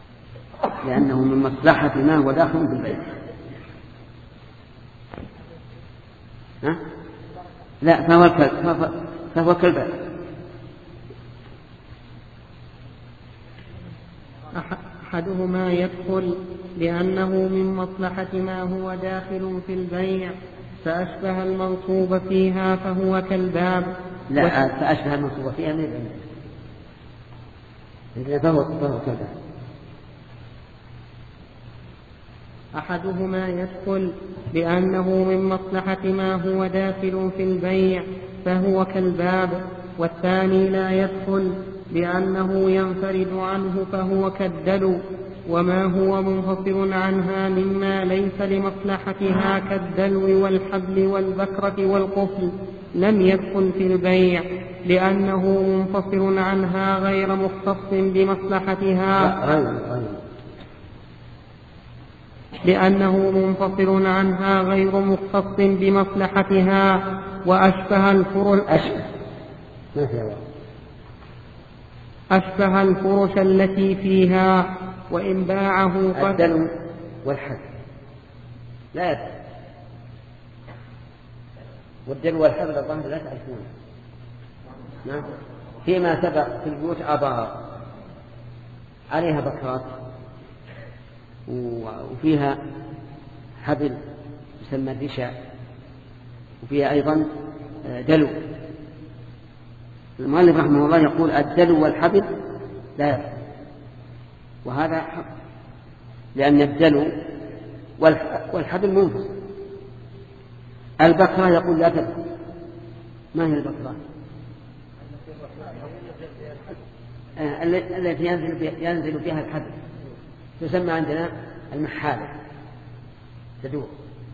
لأنه من مصلحة ما هو داخل في البيت. ها؟ لا فهو الكلب فهو كلب.
أحدهما يدخل لأنه من مصلحة ما هو داخل في البيع فأشبه المنصوب فيها فهو كالباب.
لا فأشبه المنصوب فيها من البيع فهو كالباب.
أحدهما يدخل لأنه من مصلحة ما هو داخل في البيع فهو كالباب، والثاني لا يدخل لأنه ينفرد عنه فهو كالدلو، وما هو منفصل عنها مما ليس لمصلحتها كالدلو والحبل والبكرة والقفل لم يدخل في البيع لأنه منفصل عنها غير مختص بمصلحتها لأنه منفصل عنها غير مختص بمصلحتها وأشبه الفرش أشبه الفرش التي فيها، وإن باعه
الدلو والحبل لا يدخل، والدلو والحبل الظاهر لا تعرفونه. نعم. فيما سبق في البيوت آبار عليها بكرات وفيها حبل يسمى الرشا وفيها أيضا دلو. المؤلف رحمه الله يقول الدلو والحبل لا يدخل، وهذا حق، لأن الدلو والحبل منفصل. البكرة يقول لا تدخل. ما هي البكرة؟ التي ينزل فيها الحبل تسمى عندنا المحالة تدور.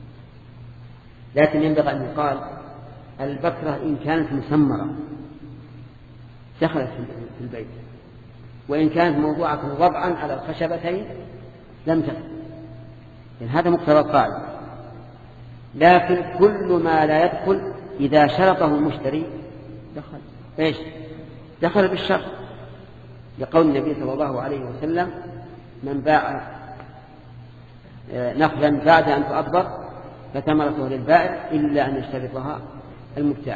لكن ينبغي أن يقال البكرة إن كانت مسمرة دخلت في البيت، وإن كانت موضوعة وضعا على الخشبتين لم تدخل. يعني هذا مقتضى القاعدة. لكن كل ما لا يدخل إذا شرطه المشتري دخل إيش؟ دخل بالشرط، لقول النبي صلى الله عليه وسلم من باع نخلا بعد أن تؤبر فثمرته للبائع إلا أن يشترطها المبتاع.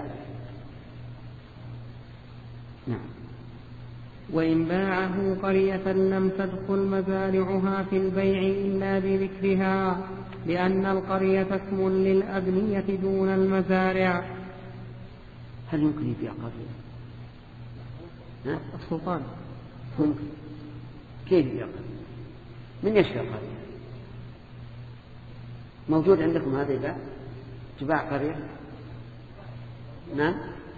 نعم.
وإن باعه قرية لم تدخل مزارعها في البيع إلا بذكرها، لأن القرية اسم للأبنية دون المزارع.
هل يمكن يبيع قرية؟
السلطان
ممكن. كيف يبيع قرية؟ من يشتري قرية؟ موجود عندكم هذا يباع؟ تباع قرية؟ نعم.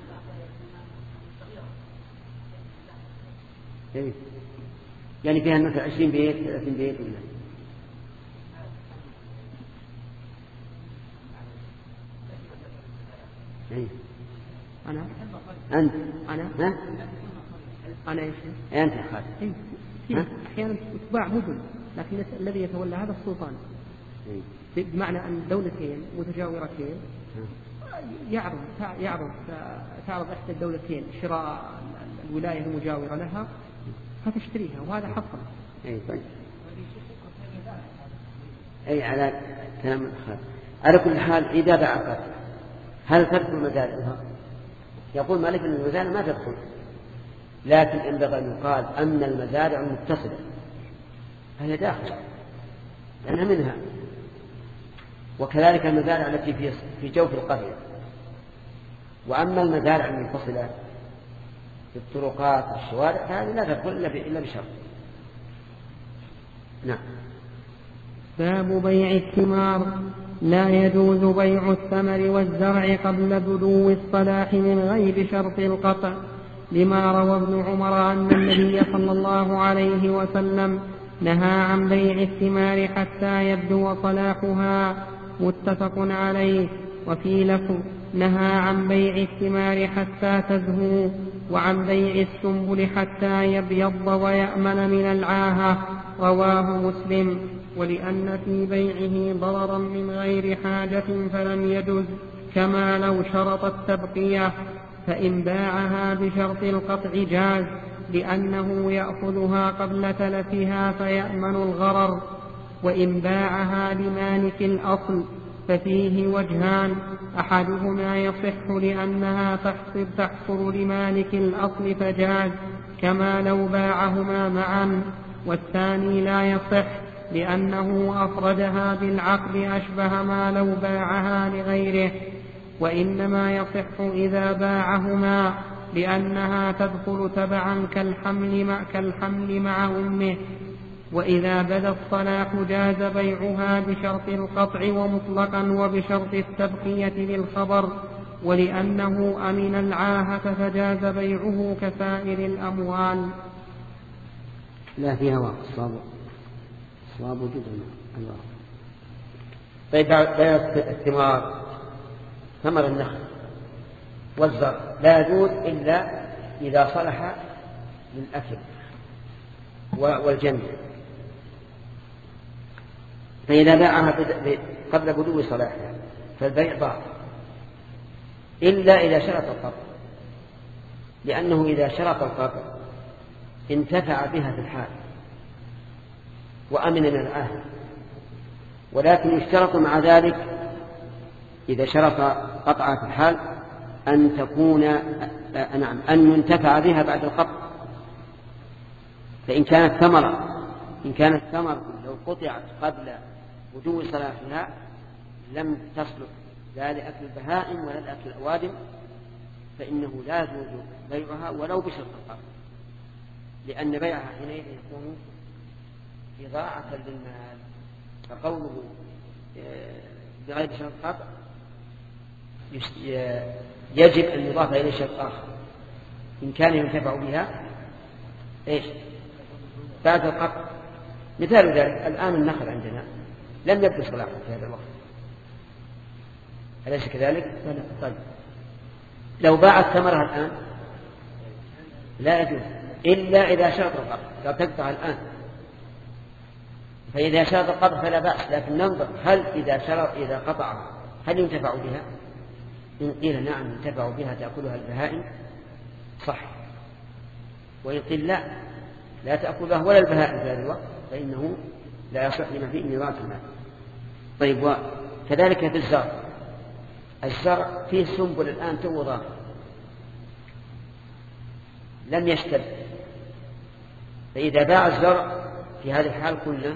يعني فيها مثل عشرين بيت ثلاثين بيت ولا؟ أيه.
أنا
أنت
أنا
ها؟
أنا إيش؟
أنت خالد.
أيه. أحيانا تباع مدن، لكن الذي يتولى هذا السلطان. أيه. بمعنى أن دولتين متجاورتين يعرض يعرض تعرض إحدى الدولتين شراء الولاية المجاورة لها فتشتريها، وهذا حصل.
أي طيب. أي على كلام الأخر. على كل حال إذا باع قرية هل تدخل مزارعها؟ يقول مالك أن المزارع ما تدخل، لكن ينبغي أن يقال أن المزارع المتصلة فهي داخلة لأنها منها، وكذلك المزارع التي في في جوف القرية. وأما المزارع المنفصلة في الطرقات والشوارع فهذه لا تدخل إلا بشرط. نعم.
باب بيع الثمار. لا يجوز بيع الثمر والزرع قبل بدو الصلاح من غير شرط القطع، لما روى ابن عمر أن النبي صلى الله عليه وسلم نهى عن بيع الثمار حتى يبدو صلاحها، متفق عليه. وفي لفظ نهى عن بيع الثمار حتى تزهو، وعن بيع السنبل حتى يبيض ويأمن من العاهة، رواه مسلم. ولأن في بيعه ضررا من غير حاجة فلم يجز، كما لو شرط التبقية، فإن باعها بشرط القطع جاز، لأنه يأخذها قبل تلفها فيأمن الغرر. وإن باعها لمالك الأصل ففيه وجهان: أحدهما يصح لأنها تحصل, تحصل لمالك الأصل فجاز كما لو باعهما معا، والثاني لا يصح لأنه أفردها بالعقد أشبه ما لو باعها لغيره، وإنما يصح إذا باعهما لأنها تدخل تبعا كالحمل مع, كالحمل مع أمه. وإذا بدا الصلاح جاز بيعها بشرط القطع ومطلقا وبشرط التبقية للخبر، ولأنه أمن العاهة فجاز بيعه كسائر الأموال.
لا فيها واقع الصواب الصواب جدا الواقع. طيب بيع الثمار، ثمر النخل والزرع لا يجوز إلا إذا صلح للأكل والجنة، فإذا باعها قبل بدو صلاحها فالبيع باطل إلا إذا شرط القطع، لأنه إذا شرط القطع انتفع بها في الحال وأمن من العاهة، ولكن يشترط مع ذلك إذا شرط قطعها في الحال أن تكون نعم أن ينتفع بها بعد القطع. فإن كانت ثمرة إن كانت ثمرة لو قطعت قبل بدو صلاحها لم تصلح لا لأكل البهائم ولا لأكل الأوادم، فإنه لا يجوز بيعها ولو بشرط القطع، لأن بيعها حينئذ يكون إضاعة للمال. فقوله بغير شرط القطع يجب أن يضاف إليه شرط آخر إن كان ينتفع بها إيش بعد القطع. مثال ذلك الآن النخل عندنا لم يبدو صلاحه في هذا الوقت، أليس كذلك؟ طيب لو باعت ثمرها الآن لا يجوز إلا إذا شرط القطع، لو تقطع الآن فإذا شرط القطع فلا بأس، لكن ننظر هل إذا شرط إذا قطع هل ينتفع بها؟ إن قيل نعم ينتفع بها تأكلها البهائم صح، وإن قيل لا لا تأكلها ولا البهائم في هذا الوقت فإنه لا يصح لما فيه من إضاعة المال. طيب وكذلك في الزرع، الزرع فيه سنبل الآن تو ضار لم يشتد، فإذا باع الزرع في هذه الحال قلنا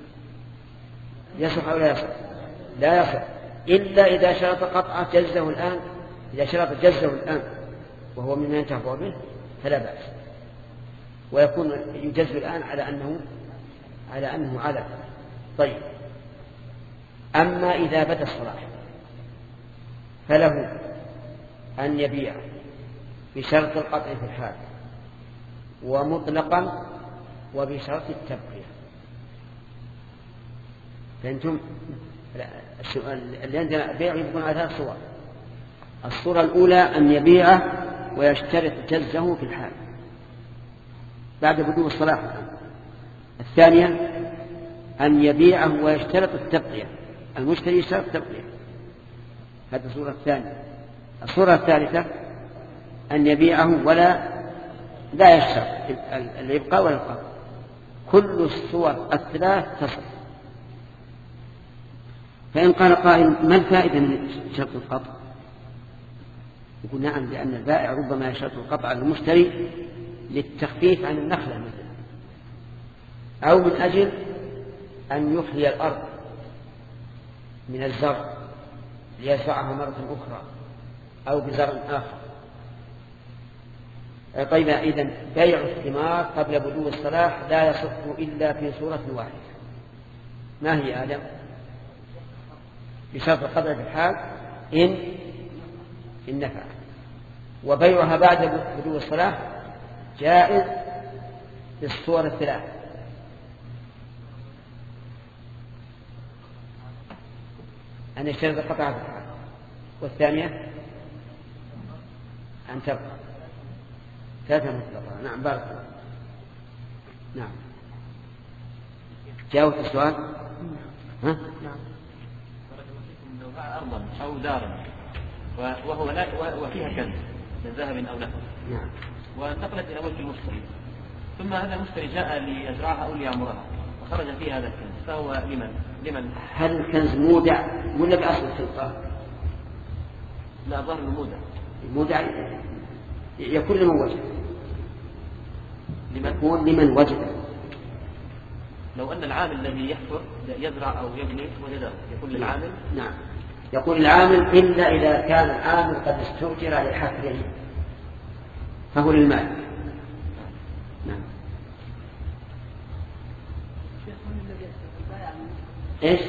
يصح أو لا يصح؟ لا يصح إلا إذا شرط قطعة جزه الآن، إذا شرط جزه الآن وهو مما ينتفع به فلا بأس، ويكون يجز الآن على أنه على أنه علف. طيب أما إذا بدا الصلاح فله أن يبيع بشرط القطع في الحال ومطلقا وبشرط التبقية. فأنتم اللي عندنا بيع يكون على ثلاث صور: الصورة الأولى أن يبيعه ويشترط جزه في الحال بعد بدو الصلاح، الثانية أن يبيعه ويشترط التبقية، المشتري يشترط التبقية، هذه الصورة الثانية. الصورة الثالثة أن يبيعه ولا لا يشترط الإبقاء ولا القطع. كل الصور الثلاث تصح. فإن قال قائل ما الفائدة من شرط القطع؟ يقول نعم، لأن البائع ربما يشترط القطع للمشتري للتخفيف عن النخلة مثلا، أو من أجل أن يحيي الأرض من الزرع ليزرعها مرة أخرى أو بزرع آخر. طيب إذن بيع الثمار قبل بدو الصلاح لا يصح إلا في صورة واحدة، ما هي آدم؟ بشرط القطع في الحال إن إن نفع، وبيعها بعد بدو الصلاح جائز بالصور الثلاث. أن يشترط القطع في الحال، والثانية أن تبقى ثلاثة مطلقة. نعم بارك الله. نعم جاوب السؤال. ها؟
نعم. لو باع أرضا أو دارا وهو لا وفيها كنز من ذهب أو لحم،
نعم،
وانتقلت إلى ملك المشتري، ثم هذا المشتري جاء ليزرعها أو ليعمرها وخرج فيها هذا الكنز، فهو لمن؟ لمن؟
هل الكنز مودع ولا بأصل الخلقة؟
لا، ظهر المودع.
المودع يكون لمن وجد،
لمن؟
يكون لمن وجد.
لو أن العامل الذي يحفر يزرع أو يبني وجده يكون للعامل.
نعم، يكون العامل إلا إذا كان العامل قد استؤجر لحفره فهو للمالك. نعم. ايش؟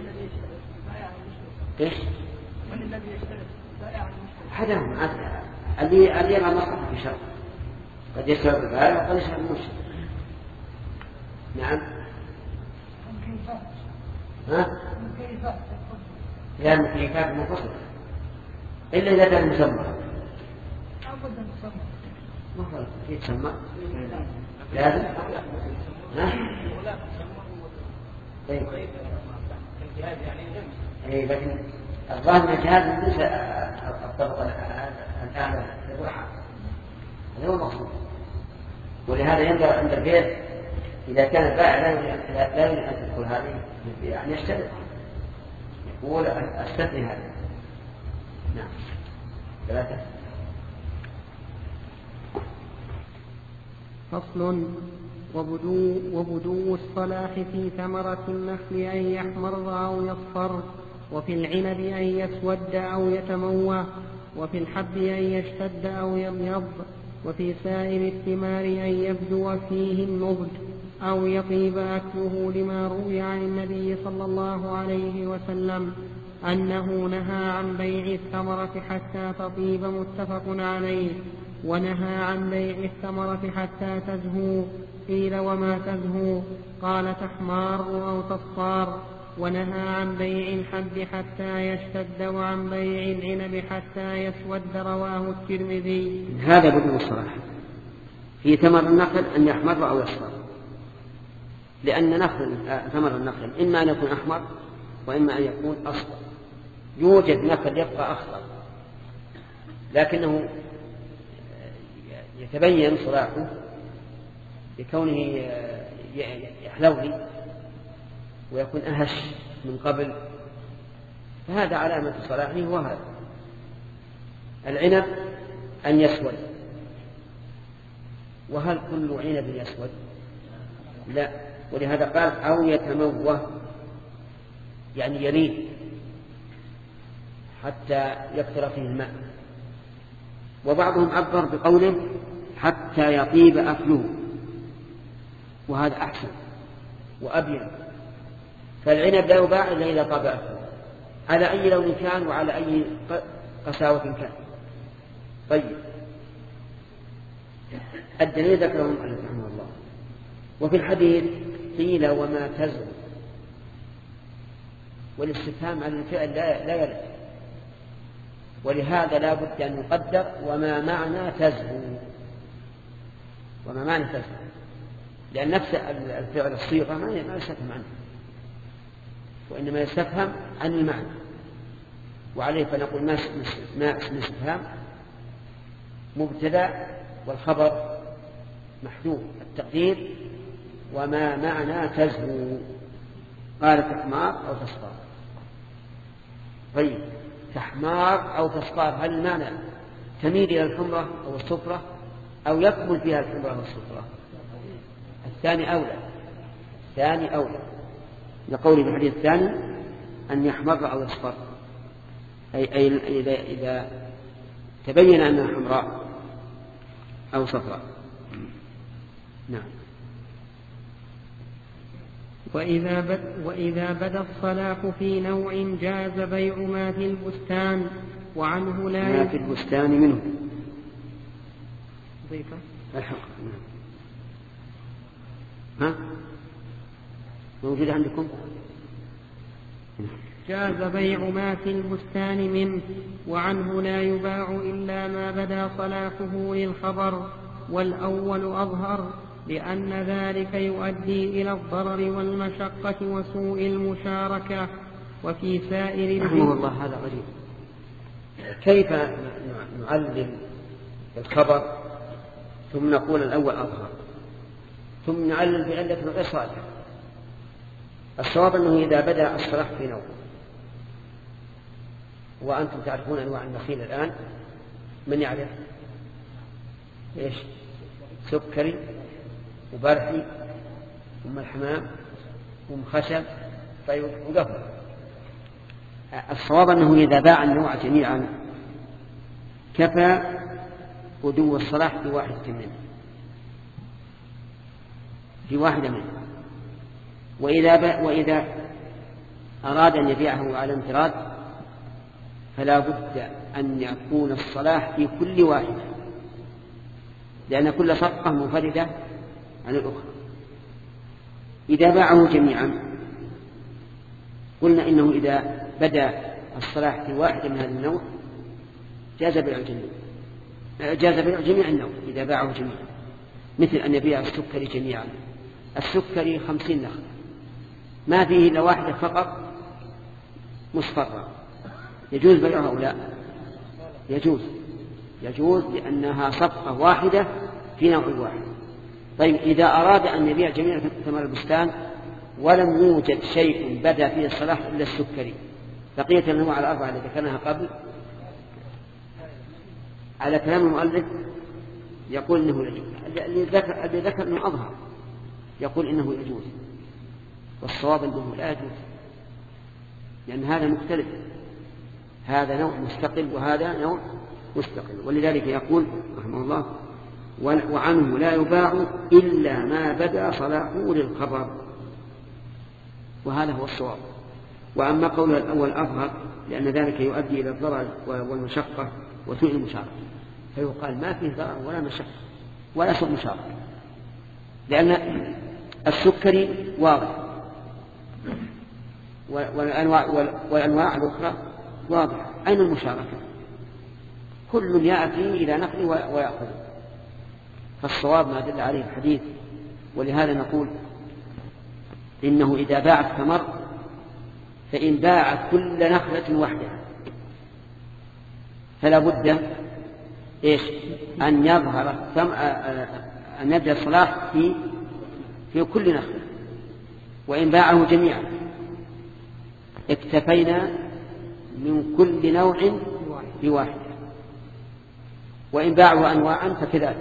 ايش؟ هذا هو اللي اللي يرى مصلحة في شر، قد يشتري بالبائع وقد يشتري بالمشتري. نعم. ها؟ لا، المكيفات منفصلة إلا إذا كان مسمى. ما هو يتسمى؟ لازم. ها؟ طيب. إيه، لكن الظاهر من الجهاز ليس الطبقة الأعلى للرحى، هذا هو المقصود. ولهذا ينظر عند البيت إذا كان البائع لا يريد أن تدخل هذه يعني يشترط، يقول أستثني هذا. نعم. ثلاثة.
فصل. وبدو, وبدو الصلاح في ثمرة النخل أن يحمر أو يصفر، وفي العنب أن يسود أو يتموى، وفي الحب أن يشتد أو يبيض، وفي سائر الثمار أن يبدو فيه النضج أو يطيب أكله، لما روي عن النبي صلى الله عليه وسلم أنه نهى عن بيع الثمرة حتى تطيب، متفق عليه. ونهى عن بيع الثمرة حتى تزهو. قيل وما تزهو؟ قال تحمار أو تصفار. ونهى عن بيع الحب حتى يشتد، وعن بيع العنب حتى يسود، رواه الترمذي.
هذا بدو الصلاح في ثمر النخل أن يحمر أو يصفر، لأن نخل ثمر النخل إما أن يكون أحمر وإما أن يكون أصفر. يوجد نخل يبقى أخضر لكنه يتبين صلاحه بكونه يحلوي ويكون أهش من قبل، فهذا علامة صلاحه. وهذا العنب أن يسود. وهل كل عنب يسود؟ لا، ولهذا قال أو يتموه، يعني يلين حتى يكثر فيه الماء. وبعضهم عبر بقوله حتى يطيب أكله، وهذا أحسن وأبين. فالعنب لا يباع إلا إذا طاب أكله على أي لون كان وعلى أي قساوة كان. طيب، الدليل ذكره المؤلف رحمه الله. وفي الحديث قيل وما تزهو، والاستفهام عن الفعل لا يرد، ولهذا لا بد أن يقدر وما معنى تزهو. وما معنى تزهو، لأن نفس الفعل الصيغة ما يستفهم عنه، وإنما يستفهم عن المعنى. وعليه فنقول ما اسم استفهام مبتدأ والخبر محذوف. التقدير وما معنى تزهو؟ قال تحمار أو تصفار. طيب، تحمار أو تصفار، هل المعنى تميل إلى الحمرة أو الصفرة أو يكمل فيها الحمرة والصفرة؟ الثاني أولى. الثاني أولى لقول في الحديث الثاني أن يحمر أو يصفر، أي, أي إذا, إذا تبين أنها حمراء أو صفراء. نعم.
وإذا, بد وإذا بدا الصلاح في نوع جاز بيع ما في البستان، وعنه لا
ما في البستان منه
ضيفة
الحق. ها موجود عندكم؟
جاز بيع ما في البستان منه، وعنه لا يباع إلا ما بدا صلاحه للخبر، والأول أظهر، لأن ذلك يؤدي إلى الضرر والمشقة وسوء المشاركة. وفي سائر
رحمه الله هذا غريب. كيف نعلل الخبر ثم نقول الأول أظهر ثم نعلل بعلة غير صالحة؟ الصواب أنه إذا بدأ الصلاح في نوم، وأنتم تعرفون أنواع النخيل الآن، من يعرف؟ إيش؟ سكري وبرحي ثم الحمام ثم خشب وقفل. الصواب أنه إذا باع النوع جميعا كفى بدو الصلاح في واحدة منه في واحدة منه وإذا, وإذا أراد أن يبيعه على انفراد فلا بد أن يكون الصلاح في كل واحدة، لأن كل صفقة منفردة عن الأخرى. إذا باعه جميعا قلنا إنه إذا بدأ الصلاح في واحدة من هذه النوع جاز بيع الجميع جاز بيع جميع النوع إذا باعه جميعا، مثل أن يبيع السكري جميعا. السكري خمسين نخلة ما فيه إلا واحدة فقط مصفرة، يجوز بيعها أو لا؟ يجوز يجوز لأنها صفقة واحدة في نوع واحد. طيب إذا أراد أن يبيع جميع ثمر البستان ولم يوجد شيء بدأ فيه الصلاح إلا السكري، بقية الأنواع الأربعة التي ذكرناها قبل على كلام المؤلف يقول إنه يجوز، اللي ذكر, اللي ذكر أنه أظهر يقول إنه يجوز، والصواب أنه لا يجوز، لأن هذا مختلف، هذا نوع مستقل وهذا نوع مستقل. ولذلك يقول رحمه الله وعنه لا يباع إلا ما بدأ صلاحه للخبر، وهذا هو الصواب. وأما قول الأول أظهر لأن ذلك يؤدي إلى الضرر والمشقة وسوء المشاركة، فيقال ما فيه ضرر ولا مشقة ولا سوء مشاركة، لأن السكري واضح والأنواع, والأنواع الأخرى واضح، أين المشاركة؟ كل يأتي إلى نقل ويأخذ. فالصواب ما دل عليه الحديث. ولهذا نقول إنه إذا باع الثمر فإن باع كل نخلة وحدها فلا بد إيش أن يظهر أن يبدأ الصلاح في في كل نخلة. وإن باعه جميعا اكتفينا من كل نوع بواحد، وإن باعوا أنواعا فكذلك.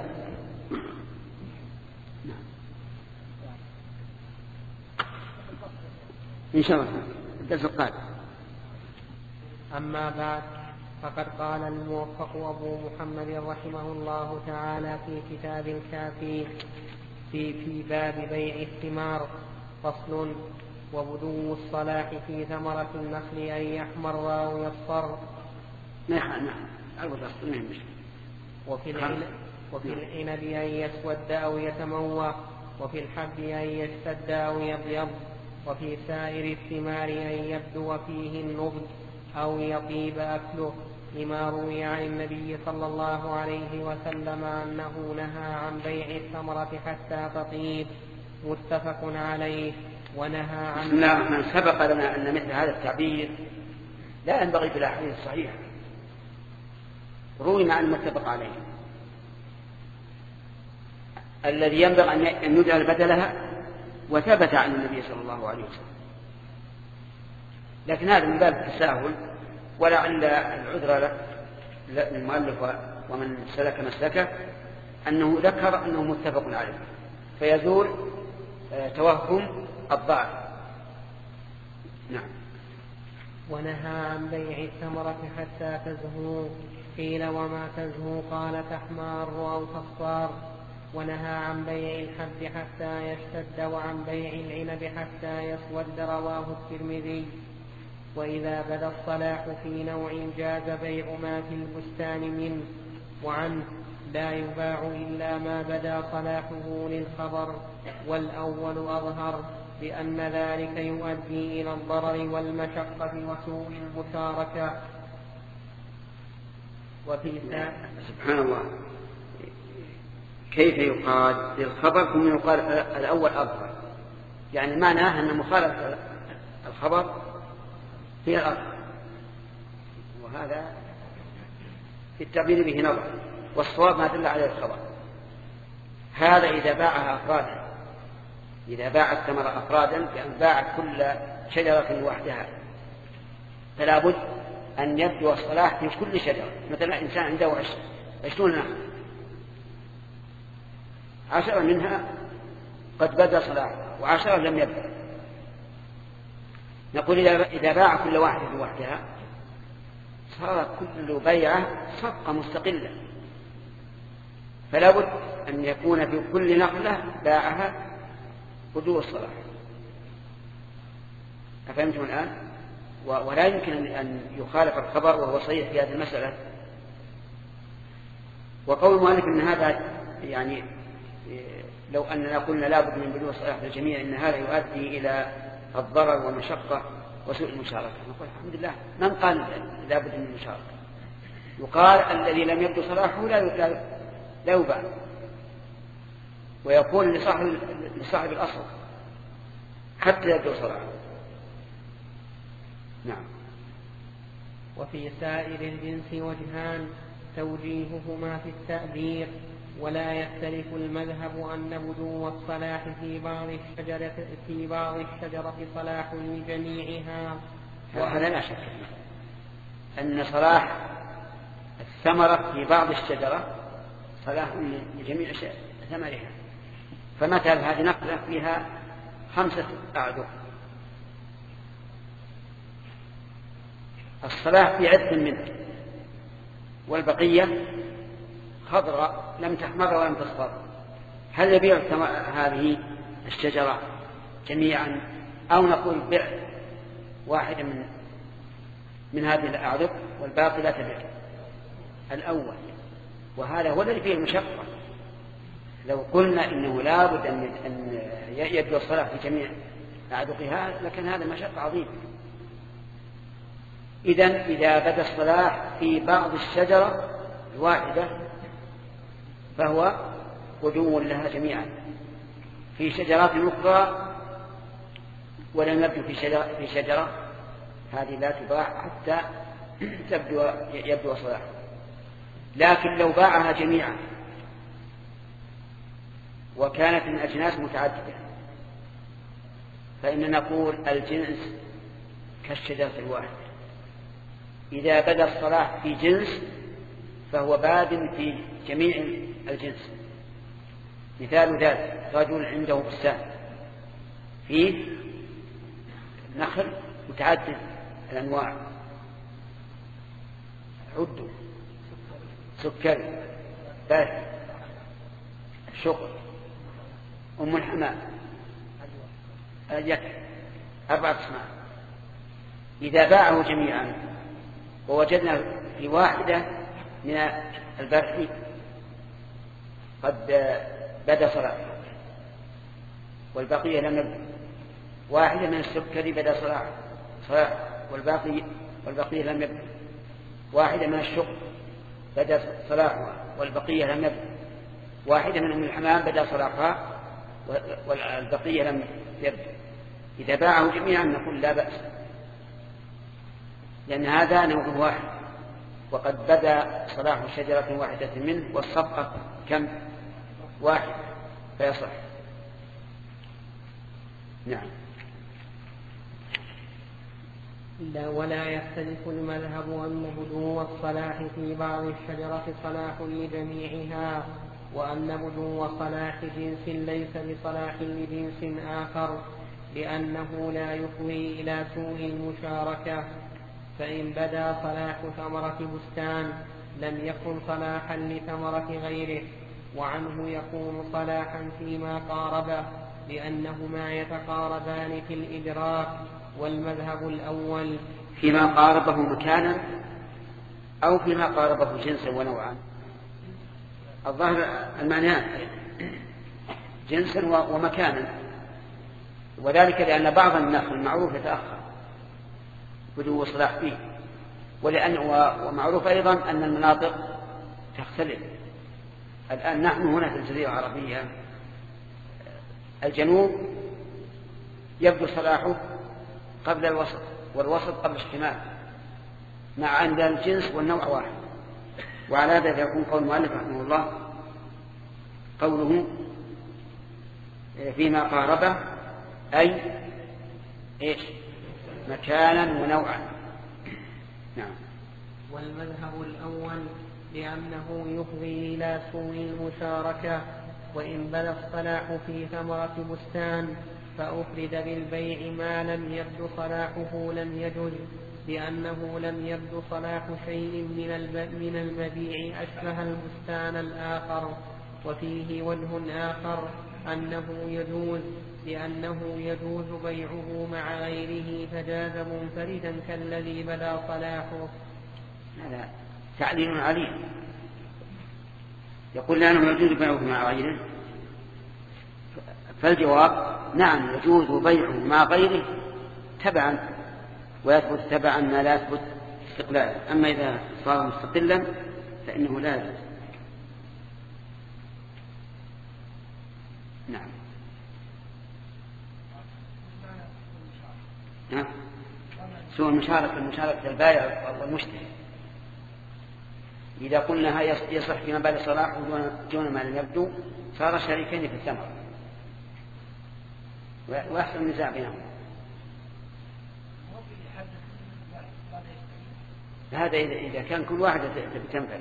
إن شاء الله الدرس القادم.
أما بعد، فقد قال الموفق أبو محمد رحمه الله تعالى في كتاب الكافي في, في باب بيع الثمار فصل: وبدو الصلاح في ثمرة النخل أن يحمر أو يصفر.
نعم نعم
وفي العنب وفي العنب أن يسود أو يتموى، وفي الحب أن يشتد أو يبيض، وفي سائر الثمار أن يبدو فيه النضج أو يطيب أكله، لما روي عن النبي صلى الله عليه وسلم أنه نهى عن بيع الثمرة حتى تطيب، متفق عليه. ونهى عن
بسم الله الرحمن الرحيم. سبق لنا أن مثل هذا التعبير لا ينبغي في الأحاديث الصحيحة، روي عن المتفق عليه الذي ينبغي أن يجعل بدلها، وثبت عن النبي صلى الله عليه وسلم. لكن هذا من باب التساهل، ولعل العذر للمؤلف ومن سلك مسلكه أنه ذكر أنه متفق عليه فيزول توهم الضعف. نعم.
ونهى عن بيع الثمرة حتى تزهو، قيل وما تزهو؟ قال تحمار أو تصفار. ونهى عن بيع الحب حتى يشتد، وعن بيع العنب حتى يسود، رواه الترمذي. وإذا بدا الصلاح في نوع جاز بيع ما في البستان منه. وعنه لا يباع إلا ما بدا صلاحه للخبر، والأول أظهر، لأن ذلك يؤدي إلى الضرر والمشقة وسوء المشاركة. وفي
سبحان الله، كيف يقال للخبر ثم يقال الأول أظهر؟ يعني معناه أن مخالفة الخبر هي الأظهر، وهذا في التعبير به نظر، والصواب ما دل عليه الخبر. هذا إذا باعها أفرادا إذا باع الثمر أفرادا بأن باع كل شجرة لوحدها، فلا بد أن يبدو الصلاح في كل شجرة. مثلا إنسان عنده عشرون نخلة، عشرة منها قد بدأ صلاحها وعشرة لم يبدأ، نقول إذا باع كل واحدة لوحدها صارت كل بيعة صفقة مستقلة، فلا بد أن يكون في كل نخلة باعها بدو الصلاح. أفهمتم الآن؟ ولا يمكن أن يخالف الخبر وهو صحيح في هذه المسألة. وقول المؤلف أن هذا يعني لو أننا قلنا لا بد من بدو الصلاح للجميع إن هذا يؤدي إلى الضرر والمشقة وسوء المشاركة، نقول الحمد لله من قال لا بد من المشاركة؟ يقال الذي لم يبدو صلاحه لا لا يباع، ويكون لصاحب لصاحب الأصل حتى يبدو صلاحه. نعم.
وفي سائر الجنس وجهان توجيههما في التأبير، ولا يختلف المذهب أن بدو الصلاح في بعض الشجرة في بعض الشجرة صلاح لجميعها.
وهذا لا شك أن صلاح الثمرة في بعض الشجرة صلاح لجميع ثمرها. فمثل هذه نقلة فيها خمسة أعذر، الصلاح في عدة منه والبقية خضراء لم تحمر ولم تصفر، هل يبيع هذه الشجرة جميعا أو نقول بيع واحدة من من هذه الأعذر والباقي لا تبيع؟ الأول، وهذا هو الذي فيه المشقة. لو قلنا إنه لا بد أن يبدو الصلاح في جميع أعذقها لكن هذا مشقة عظيمة. إذن إذا بدا الصلاح في بعض الشجرة الواحدة فهو بدو لها جميعا. في شجرات أخرى ولم يبدو في شجرة, في شجرة هذه لا تباع حتى تبدو يبدو صلاح. لكن لو باعها جميعا وكانت من أجناس متعددة فإن نقول الجنس كالشجرة الواحدة، إذا بدا الصلاح في جنس فهو باد في جميع الجنس. مثال ذلك رجل عنده بستان فيه نخل متعدد الأنواع، عد سكري بارد شقر أم الحمام اليكر أربعة أسماء. إذا باعه جميعا ووجدنا في واحدة من البرح قد بدا صلاحه والبقية لم يبدأ، واحدة من السكري بدا صلاحه صلاح والباقي والبقية لم يبدأ، واحدة من الشقر بدا صلاحها والبقية لم يبدأ، واحدة من أم الحمام بدا صلاحها والبقية لم يبدأ. إذا باعه جميعا نقول لا بأس، لأن هذا نوع واحد وقد بدا صلاح شجرة واحدة منه والصفقة كم؟ واحد فيصح. نعم.
لا ولا يختلف المذهب أن بدو الصلاح في بعض الشجرة صلاح لجميعها، وأن بدو صلاح جنس ليس بصلاح لجنس آخر، لأنه لا يفضي إلى سوء المشاركة. فإن بدا صلاح ثمرة بستان لم يكن صلاحا لثمرة غيره، وعنه يكون صلاحا فيما قاربه لأنهما يتقاربان في الإدراك. والمذهب الأول
فيما قاربه مكانا أو فيما قاربه جنسا ونوعا. الظاهر المعنيان جنسا ومكانا، وذلك لأن بعض النخل المعروف يتأخر بدو صلاح فيه، ولأن ومعروف أيضا أن المناطق تختلف. الآن نحن هنا في الجزيرة العربية الجنوب يبدو صلاحه قبل الوسط والوسط قبل الشمال، مع أن الجنس والنوع واحد. وعلى هذا يكون قول المؤلف رحمه الله قوله فيما قاربه أي إيش مكانا ونوعا. نعم.
والمذهب الأول لأنه يفضي إلى سوء المشاركة، وإن بدا الصلاح في ثمرة بستان فأفرد بالبيع ما لم يبدو صلاحه لم يجوز، لأنه لم يبدو صلاح شيء من المبيع أشبه البستان الآخر. وفيه وجه آخر أنه يجوز، لأنه يجوز بيعه مع غيره فجاز منفردا كالذي بدا صلاحه.
هذا تعليل عليه، يقول لأنه يجوز بيعه مع غيره، فالجواب نعم يجوز بيعه مع غيره تبعا، ويثبت تبعا ما لا يثبت استقلالا. أما إذا صار مستقلا فإنه لا يجوز. نعم. نعم. سوء المشاركة المشاركة البائع والمشتري، إذا قلنا يصح فيما بعد صلاحه دون ما لم يبدو صار شريكين في الثمر ويحصل النزاع بينهم. هذا إذا كان كل واحد تنفع.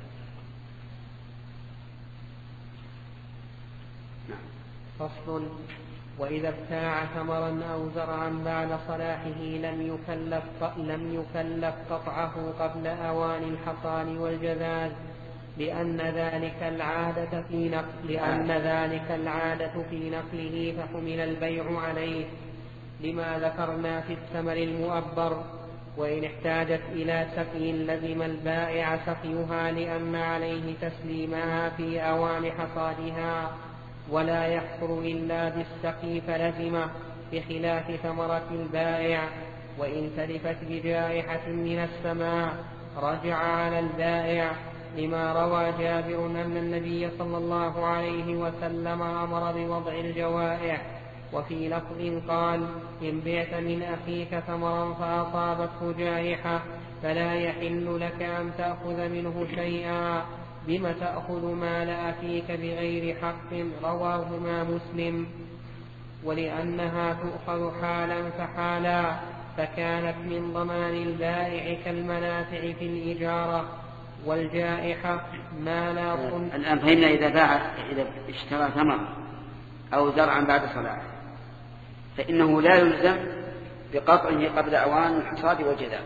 نعم. فصل. وإذا ابتاع ثمرا أو زرعا بعد صلاحه لم يكلف لم يكلف قطعه قبل أوان الحصاد والجذاذ، لأن ذلك العادة في نقل لأن ذلك العادة في نقله فحمل البيع عليه لما ذكرنا في الثمر المؤبر. وإن احتاجت إلى سقي لزم البائع سقيها لأن عليه تسليمها في أوان حصادها، ولا يحصل إلا بالسقي فلزمه، بخلاف ثمرة البائع. وإن تلفت بجائحة من السماء رجع على البائع، لما روى جابر أن النبي صلى الله عليه وسلم أمر بوضع الجوائح. وفي لفظ قال: إن بعت من أخيك ثمرا فأصابته جائحة فلا يحل لك أن تأخذ منه شيئا، بم تأخذ مال أخيك بغير حق. رواهما مسلم. ولأنها تؤخذ حالا فحالا فكانت من ضمان البائع كالمنافع في الإجارة. والجائحة ما لا صن.
الآن فهمنا إذا باع إذا اشترى ثمر أو زرعا بعد صلاحه فإنه لا يلزم بقطعه قبل أوان الحصاد والجذاذ،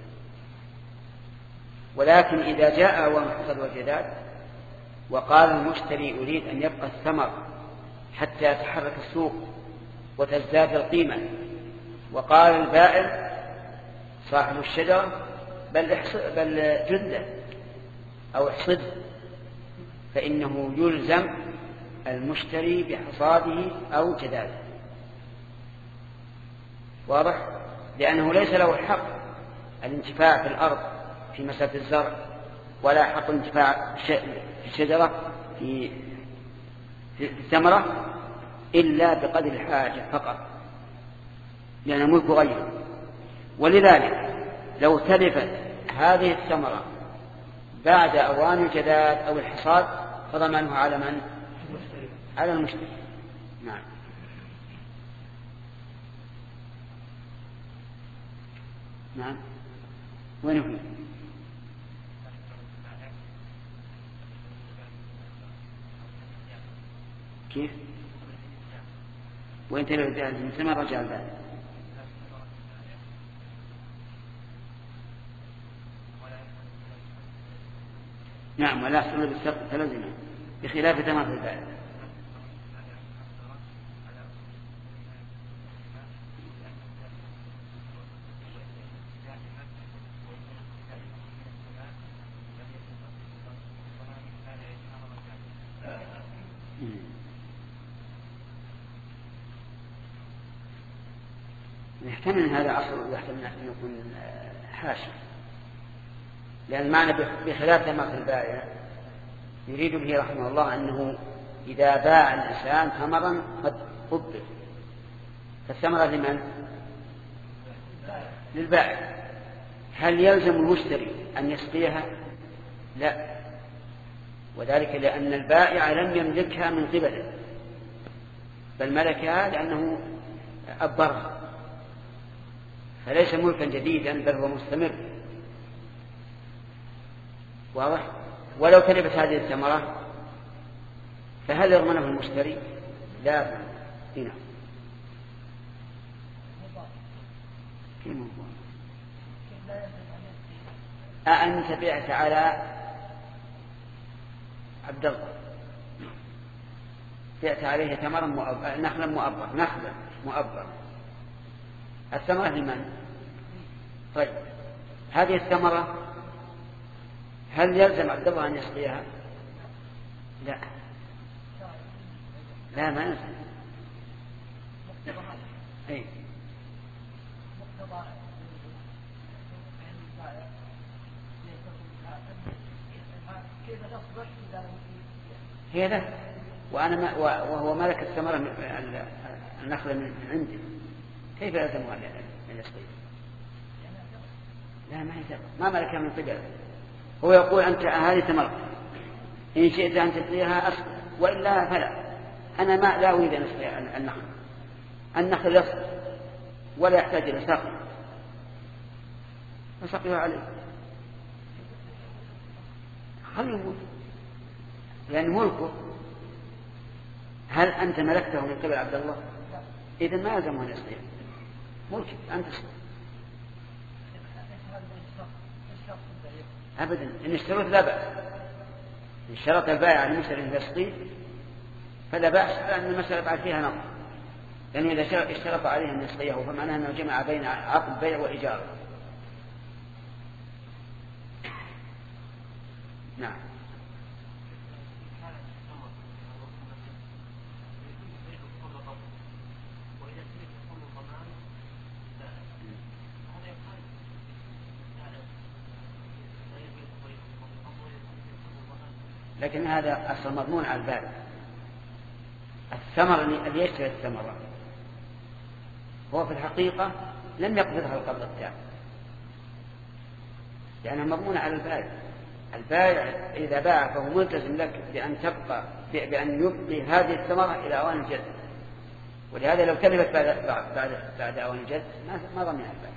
ولكن إذا جاء أوان الحصاد والجذاذ وقال المشتري أريد أن يبقى الثمر حتى يتحرك السوق وتزداد القيمة، وقال البائع صاحب الشجرة بل, بل جده أو احصده، فإنه يلزم المشتري بحصاده أو جذاذه. واضح؟ لأنه ليس له الحق الانتفاع في الأرض في مسافة الزرع، ولا حق الانتفاع في الشجرة في الثمرة إلا بقدر الحاجة فقط، لأنه ملك غيره. ولذلك لو تلفت هذه الثمرة بعد أوان الجذاذ أو الحصاد فضمانه على من؟ على المشتري. نعم. نعم. وين هو؟ كيف؟ وين تلو الجهاز من ثمن رجع البال؟ نعم. ولا يحصل بالسقط فلزمه بخلاف ثمن البال. يحتمل هذا أصل ويحتمل أن يكون حاشي، لأن معنى بخلاف ثمرة البائع يريد به رحمه الله أنه إذا باع الإنسان ثمرا قد قبل فالثمرة لمن؟ للبائع. هل يلزم المشتري أن يسقيها؟ لا، وذلك لأن البائع لم يملكها من قبله، بل ملكها لأنه أبرها، فليس ملكا جديدا بل هو مستمر. واضح؟ ولو تلفت هذه الثمرة فهل يضمنه المشتري؟ لا. هنا أأنت بعت على عبد الله، بعت عليه ثمرا مؤبر، نخلا مؤبر، نخلا مؤبر، الثمرة لمن؟ طيب هذه الثمرة هل يلزم عبد الله أن يسقيها؟ لا لا ما يلزم. أي هي له، وأنا ما وهو ملك الثمرة النخلة من عندي، كيف يلزمها أن يسقيها؟ لا ما يلزم، ما ملكها من قبله. هو يقول أنت هذه ثمرة إن شئت أن تسقيها أسقي، وإلا فلا، أنا ما لا أريد أن أسقي النخل، النخل يسقي ولا يحتاج إلى سقي، فسقيها عليه خليه يموت لأن ملكه. هل أنت ملكته من قبل عبد الله؟ إذن ما يلزمه أن يسقيه، ملكك أنت تسقي. أبدا إن اشترط لا بأس، إن اشترط البائع على المشتري أن يسقيه فلا بأس، لأن المسألة بعد فيها نظر، لأنه إذا اشترط عليه أن يسقيه فمعناه أنه جمع بين عقد بيع وإجارة. نعم. لكن هذا أصل مضمون على البائع. الثمر اللي يشتري الثمرة هو في الحقيقة لم يقبضها القبض التام، لأنها مضمونة على البائع. البائع إذا باع فهو ملتزم لك بأن تبقى بأن يبقي هذه الثمرة إلى أوان الجد، ولهذا لو تلفت بعد بعد بعد أوان الجد ما ضمنها البائع.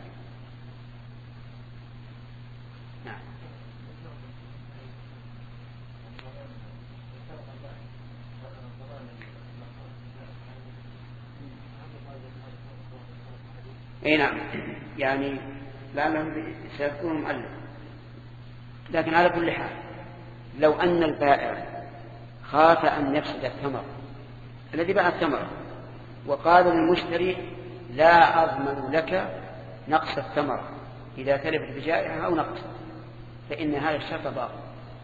نعم. اي نعم، يعني لعلهم سيكون معلم. لكن على كل حال لو أن البائع خاف أن يفسد الثمر الذي باع الثمر وقال للمشتري لا أضمن لك نقص الثمر إذا تلفت بجائحة أو نقص، فإن هذا الشرط باطل.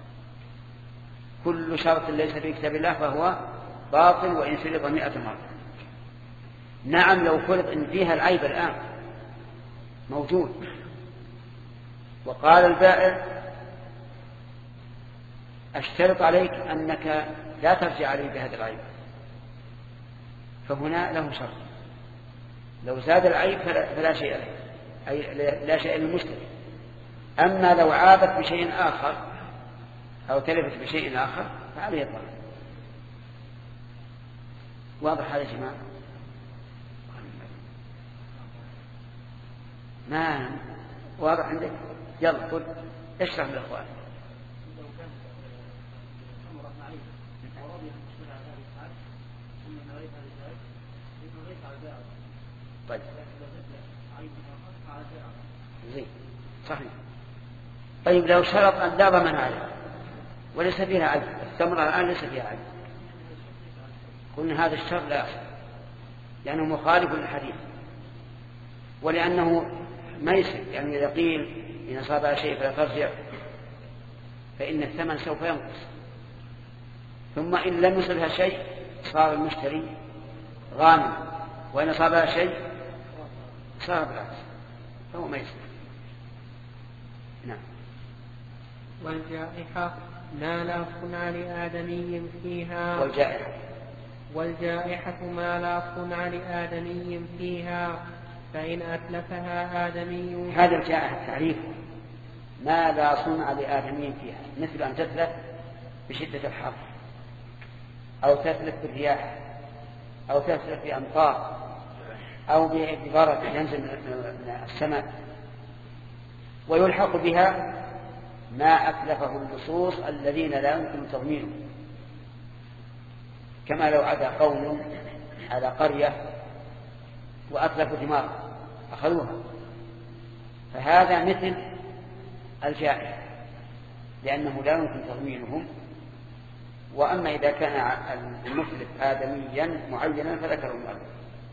كل شرط ليس في كتاب الله فهو باطل وإن سلط مئة مرة. نعم لو فرض إن فيها العيب الآن موجود وقال البائع أشترط عليك أنك لا ترجع علي بهذا العيب، فهنا له شرط. لو زاد العيب فلا شيء عليه، أي لا شيء للمشتري. أما لو عابت بشيء آخر أو تلفت بشيء آخر فعليه الضرر. واضح هذا يا جماعة؟ ما واضح عندك؟ يلا قل اشرح للأخوان. طيب زين صحيح. طيب لو شرط أن لا ضمن عليه وليس فيها عيب، الثمرة الآن ليس فيها عيب، قلنا هذا الشرط لا يصح لأنه مخالف للحديث، ولأنه ميسر، يعني إذا قيل إن أصابها شيء فلا ترجع فإن الثمن سوف ينقص، ثم إن لم يصبها شيء صار المشتري غانم، وإن أصابها شيء صار بالعكس، فهو ميسر. نعم.
والجائحة ما لا صنع لآدمي فيها
والجائحة
والجائحة ما لا صنع لآدمي فيها، فإن أتلفها آدمي.
هذا الجائحة تعريف ما لا صنع لآدمي فيها، مثل أن تتلف بشدة الحر أو تتلف بالرياح أو تسرق بأمطار أو ببرد ينزل من السماء، ويلحق بها ما أتلفه اللصوص الذين لا يمكن تضمينه، كما لو عدا قوم على قرية وأتلفوا ثمارها أخذوها، فهذا مثل الجائع لأنه لا يمكن تضمينهم. وأما إذا كان المتلف آدميا معينا فذكره المؤلف.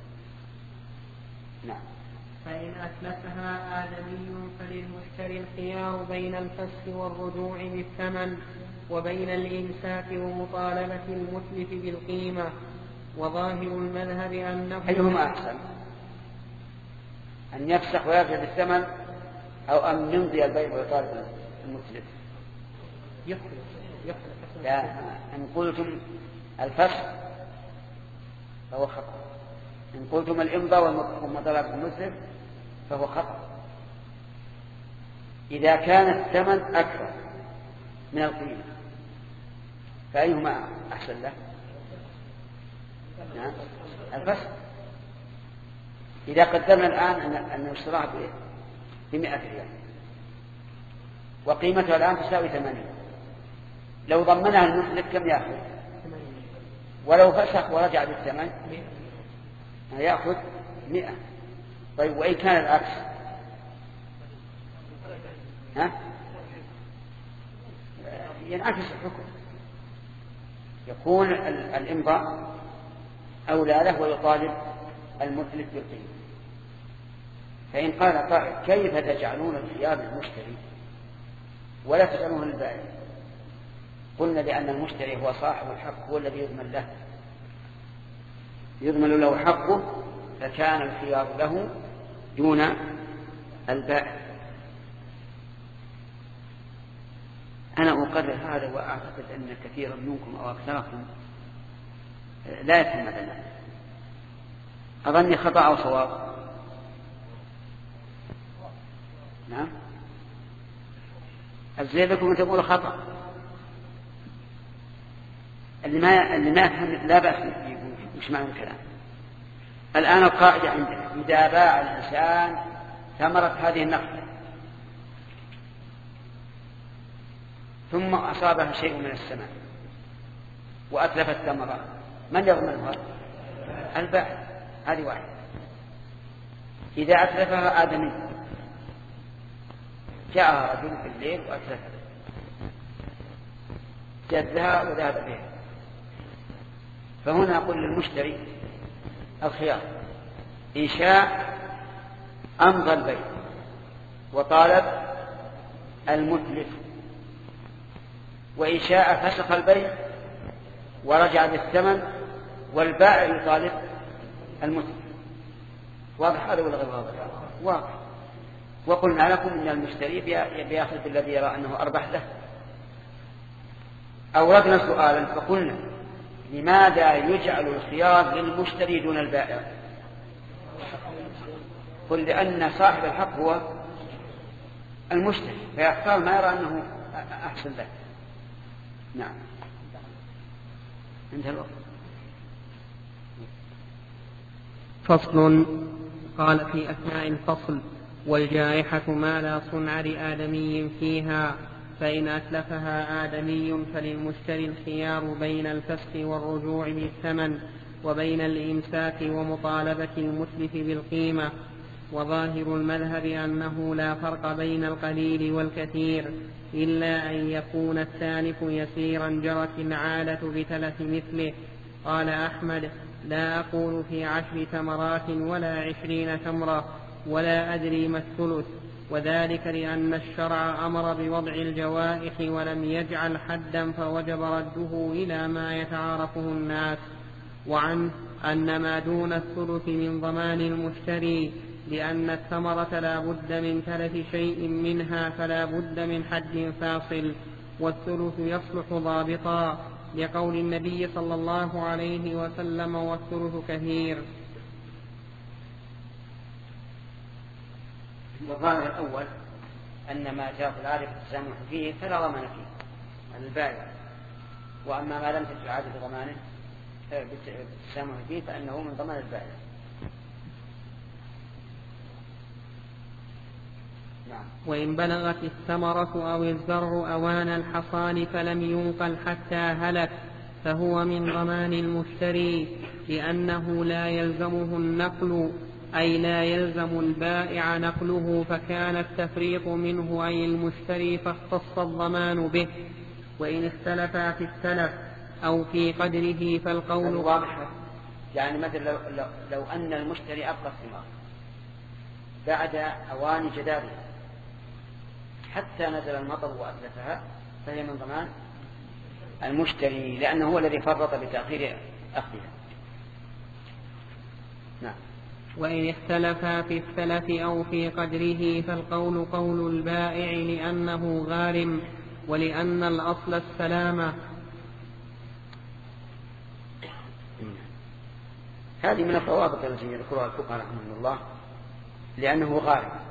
نعم.
فإن أتلفها آدمي فللمشتري الخيار بين الفسخ والرجوع بالثمن وبين الإمساك ومطالبة المتلف بالقيمة. وظاهر المذهب أنه
أيهما أحسن، أن يفسخ ويرجع بالثمن أو أن يمضي البيع ويطالب المتلف؟ لا، إن قلتم الفسخ فهو خطأ، إن قلتم الإمضاء ومطالبة المتلف فهو خطأ. إذا كان الثمن أكثر من القيمة فأيهما أحسن له؟ نعم الفسخ. إذا قدرنا الآن أن اشتراها بمئة ريال وقيمتها الآن تساوي ثمانين، لو ضمنها المتلف كم يأخذ؟ ولو فسخ ورجع بالثمن يأخذ مئة. طيب وإن كان العكس؟ ها؟ ينعكس الحكم، يكون الإمضاء أولى له ويطالب المتلف بالقيمة. فإن قال قائل كيف تجعلون الخيار للمشتري ولا تجعلونه للبائع؟ قلنا لأن المشتري هو صاحب الحق، هو الذي يضمن له يضمن له حقه، فكان الخيار له دون البائع. أنا أقرر هذا وأعتقد أن كثيرا منكم أو أكثركم لا يفهم هذا. أظني خطأ أو صواب؟ نعم الزين لكم أن تقول خطأ. اللي ما اللي ما يفهم لا بأس يقول مش معنى الكلام. الآن القاعدة عندنا إذا باع الإنسان ثمرة هذه النخلة ثم أصابها شيء من السماء وأتلف الثمرة، من يضمنها؟ البائع. هذه واحدة. إذا أتلفها آدمي جاء رجل في الليل وأتلفها جدها وذهب بها، فهنا أقول للمشتري الخيار إن شاء أمضى البيع وطالب المتلف، وإن شاء فسخ البيع ورجع بالثمن والبائع يطالب المتلف. واضح هذا ولا غير واضح؟ واضح. وقلنا لكم أن المشتري بيأخذ بالذي يرى أنه أربح له. أوردنا سؤالا فقلنا لماذا يجعل الخيار للمشتري دون البائع؟ قل لأن صاحب الحق هو المشتري فيختار ما يرى أنه أحسن له. نعم انتهى الوقت.
فصل. قال في أثناء الفصل: والجائحة ما لا صنع لآدمي فيها، فإن أتلفها آدمي فللمشتري الخيار بين الفسخ والرجوع بالثمن وبين الإمساك ومطالبة المتلف بالقيمة. وظاهر المذهب أنه لا فرق بين القليل والكثير إلا أن يكون التالف يسيرا جرت العادة بتلف مثله. قال أحمد: لا أقول في عشر تمرات ولا عشرين تمرة ولا أدري ما الثلث، وذلك لأن الشرع أمر بوضع الجوائح ولم يجعل حدا فوجب رده إلى ما يتعارفه الناس. وعنه أن ما دون الثلث من ضمان المشتري، لأن الثمرة لا بد من تلف شيء منها فلا بد من حد فاصل، والثلث يصلح ضابطا لقول النبي صلى الله عليه وسلم: والثلث كثير.
الظاهر الأول أن ما جاء في العادة التسامح فيه فلا ضمان فيه البائع، وأما ما لم تجد العادة ضمانه بالتسامح فيه فإنه من ضمان البائع. نعم.
وإن بلغت الثمرة أو الزرع أوان الحصان فلم ينقل حتى هلك فهو من ضمان المشتري، لأنه لا يلزمه النقل، أي لا يلزم البائع نقله، فكان التفريط منه أي المشتري فاختص الضمان به. وإن اختلفا في السلف أو في قدره فالقول
واضح. يعني مثل لو, لو, لو أن المشتري أبقى الثمار بعد أوان جدارها حتى نزل المطر وأتلفها فهي من ضمان المشتري، لأنه هو الذي فرط بتأخير أخذها. نعم.
وإن اختلفا في السلف أو في قدره فالقول قول البائع، لأنه غارم ولأن الأصل السلامة.
هذه من الضوابط التي يذكرها الفقهاء رحمه الله، لأنه غارم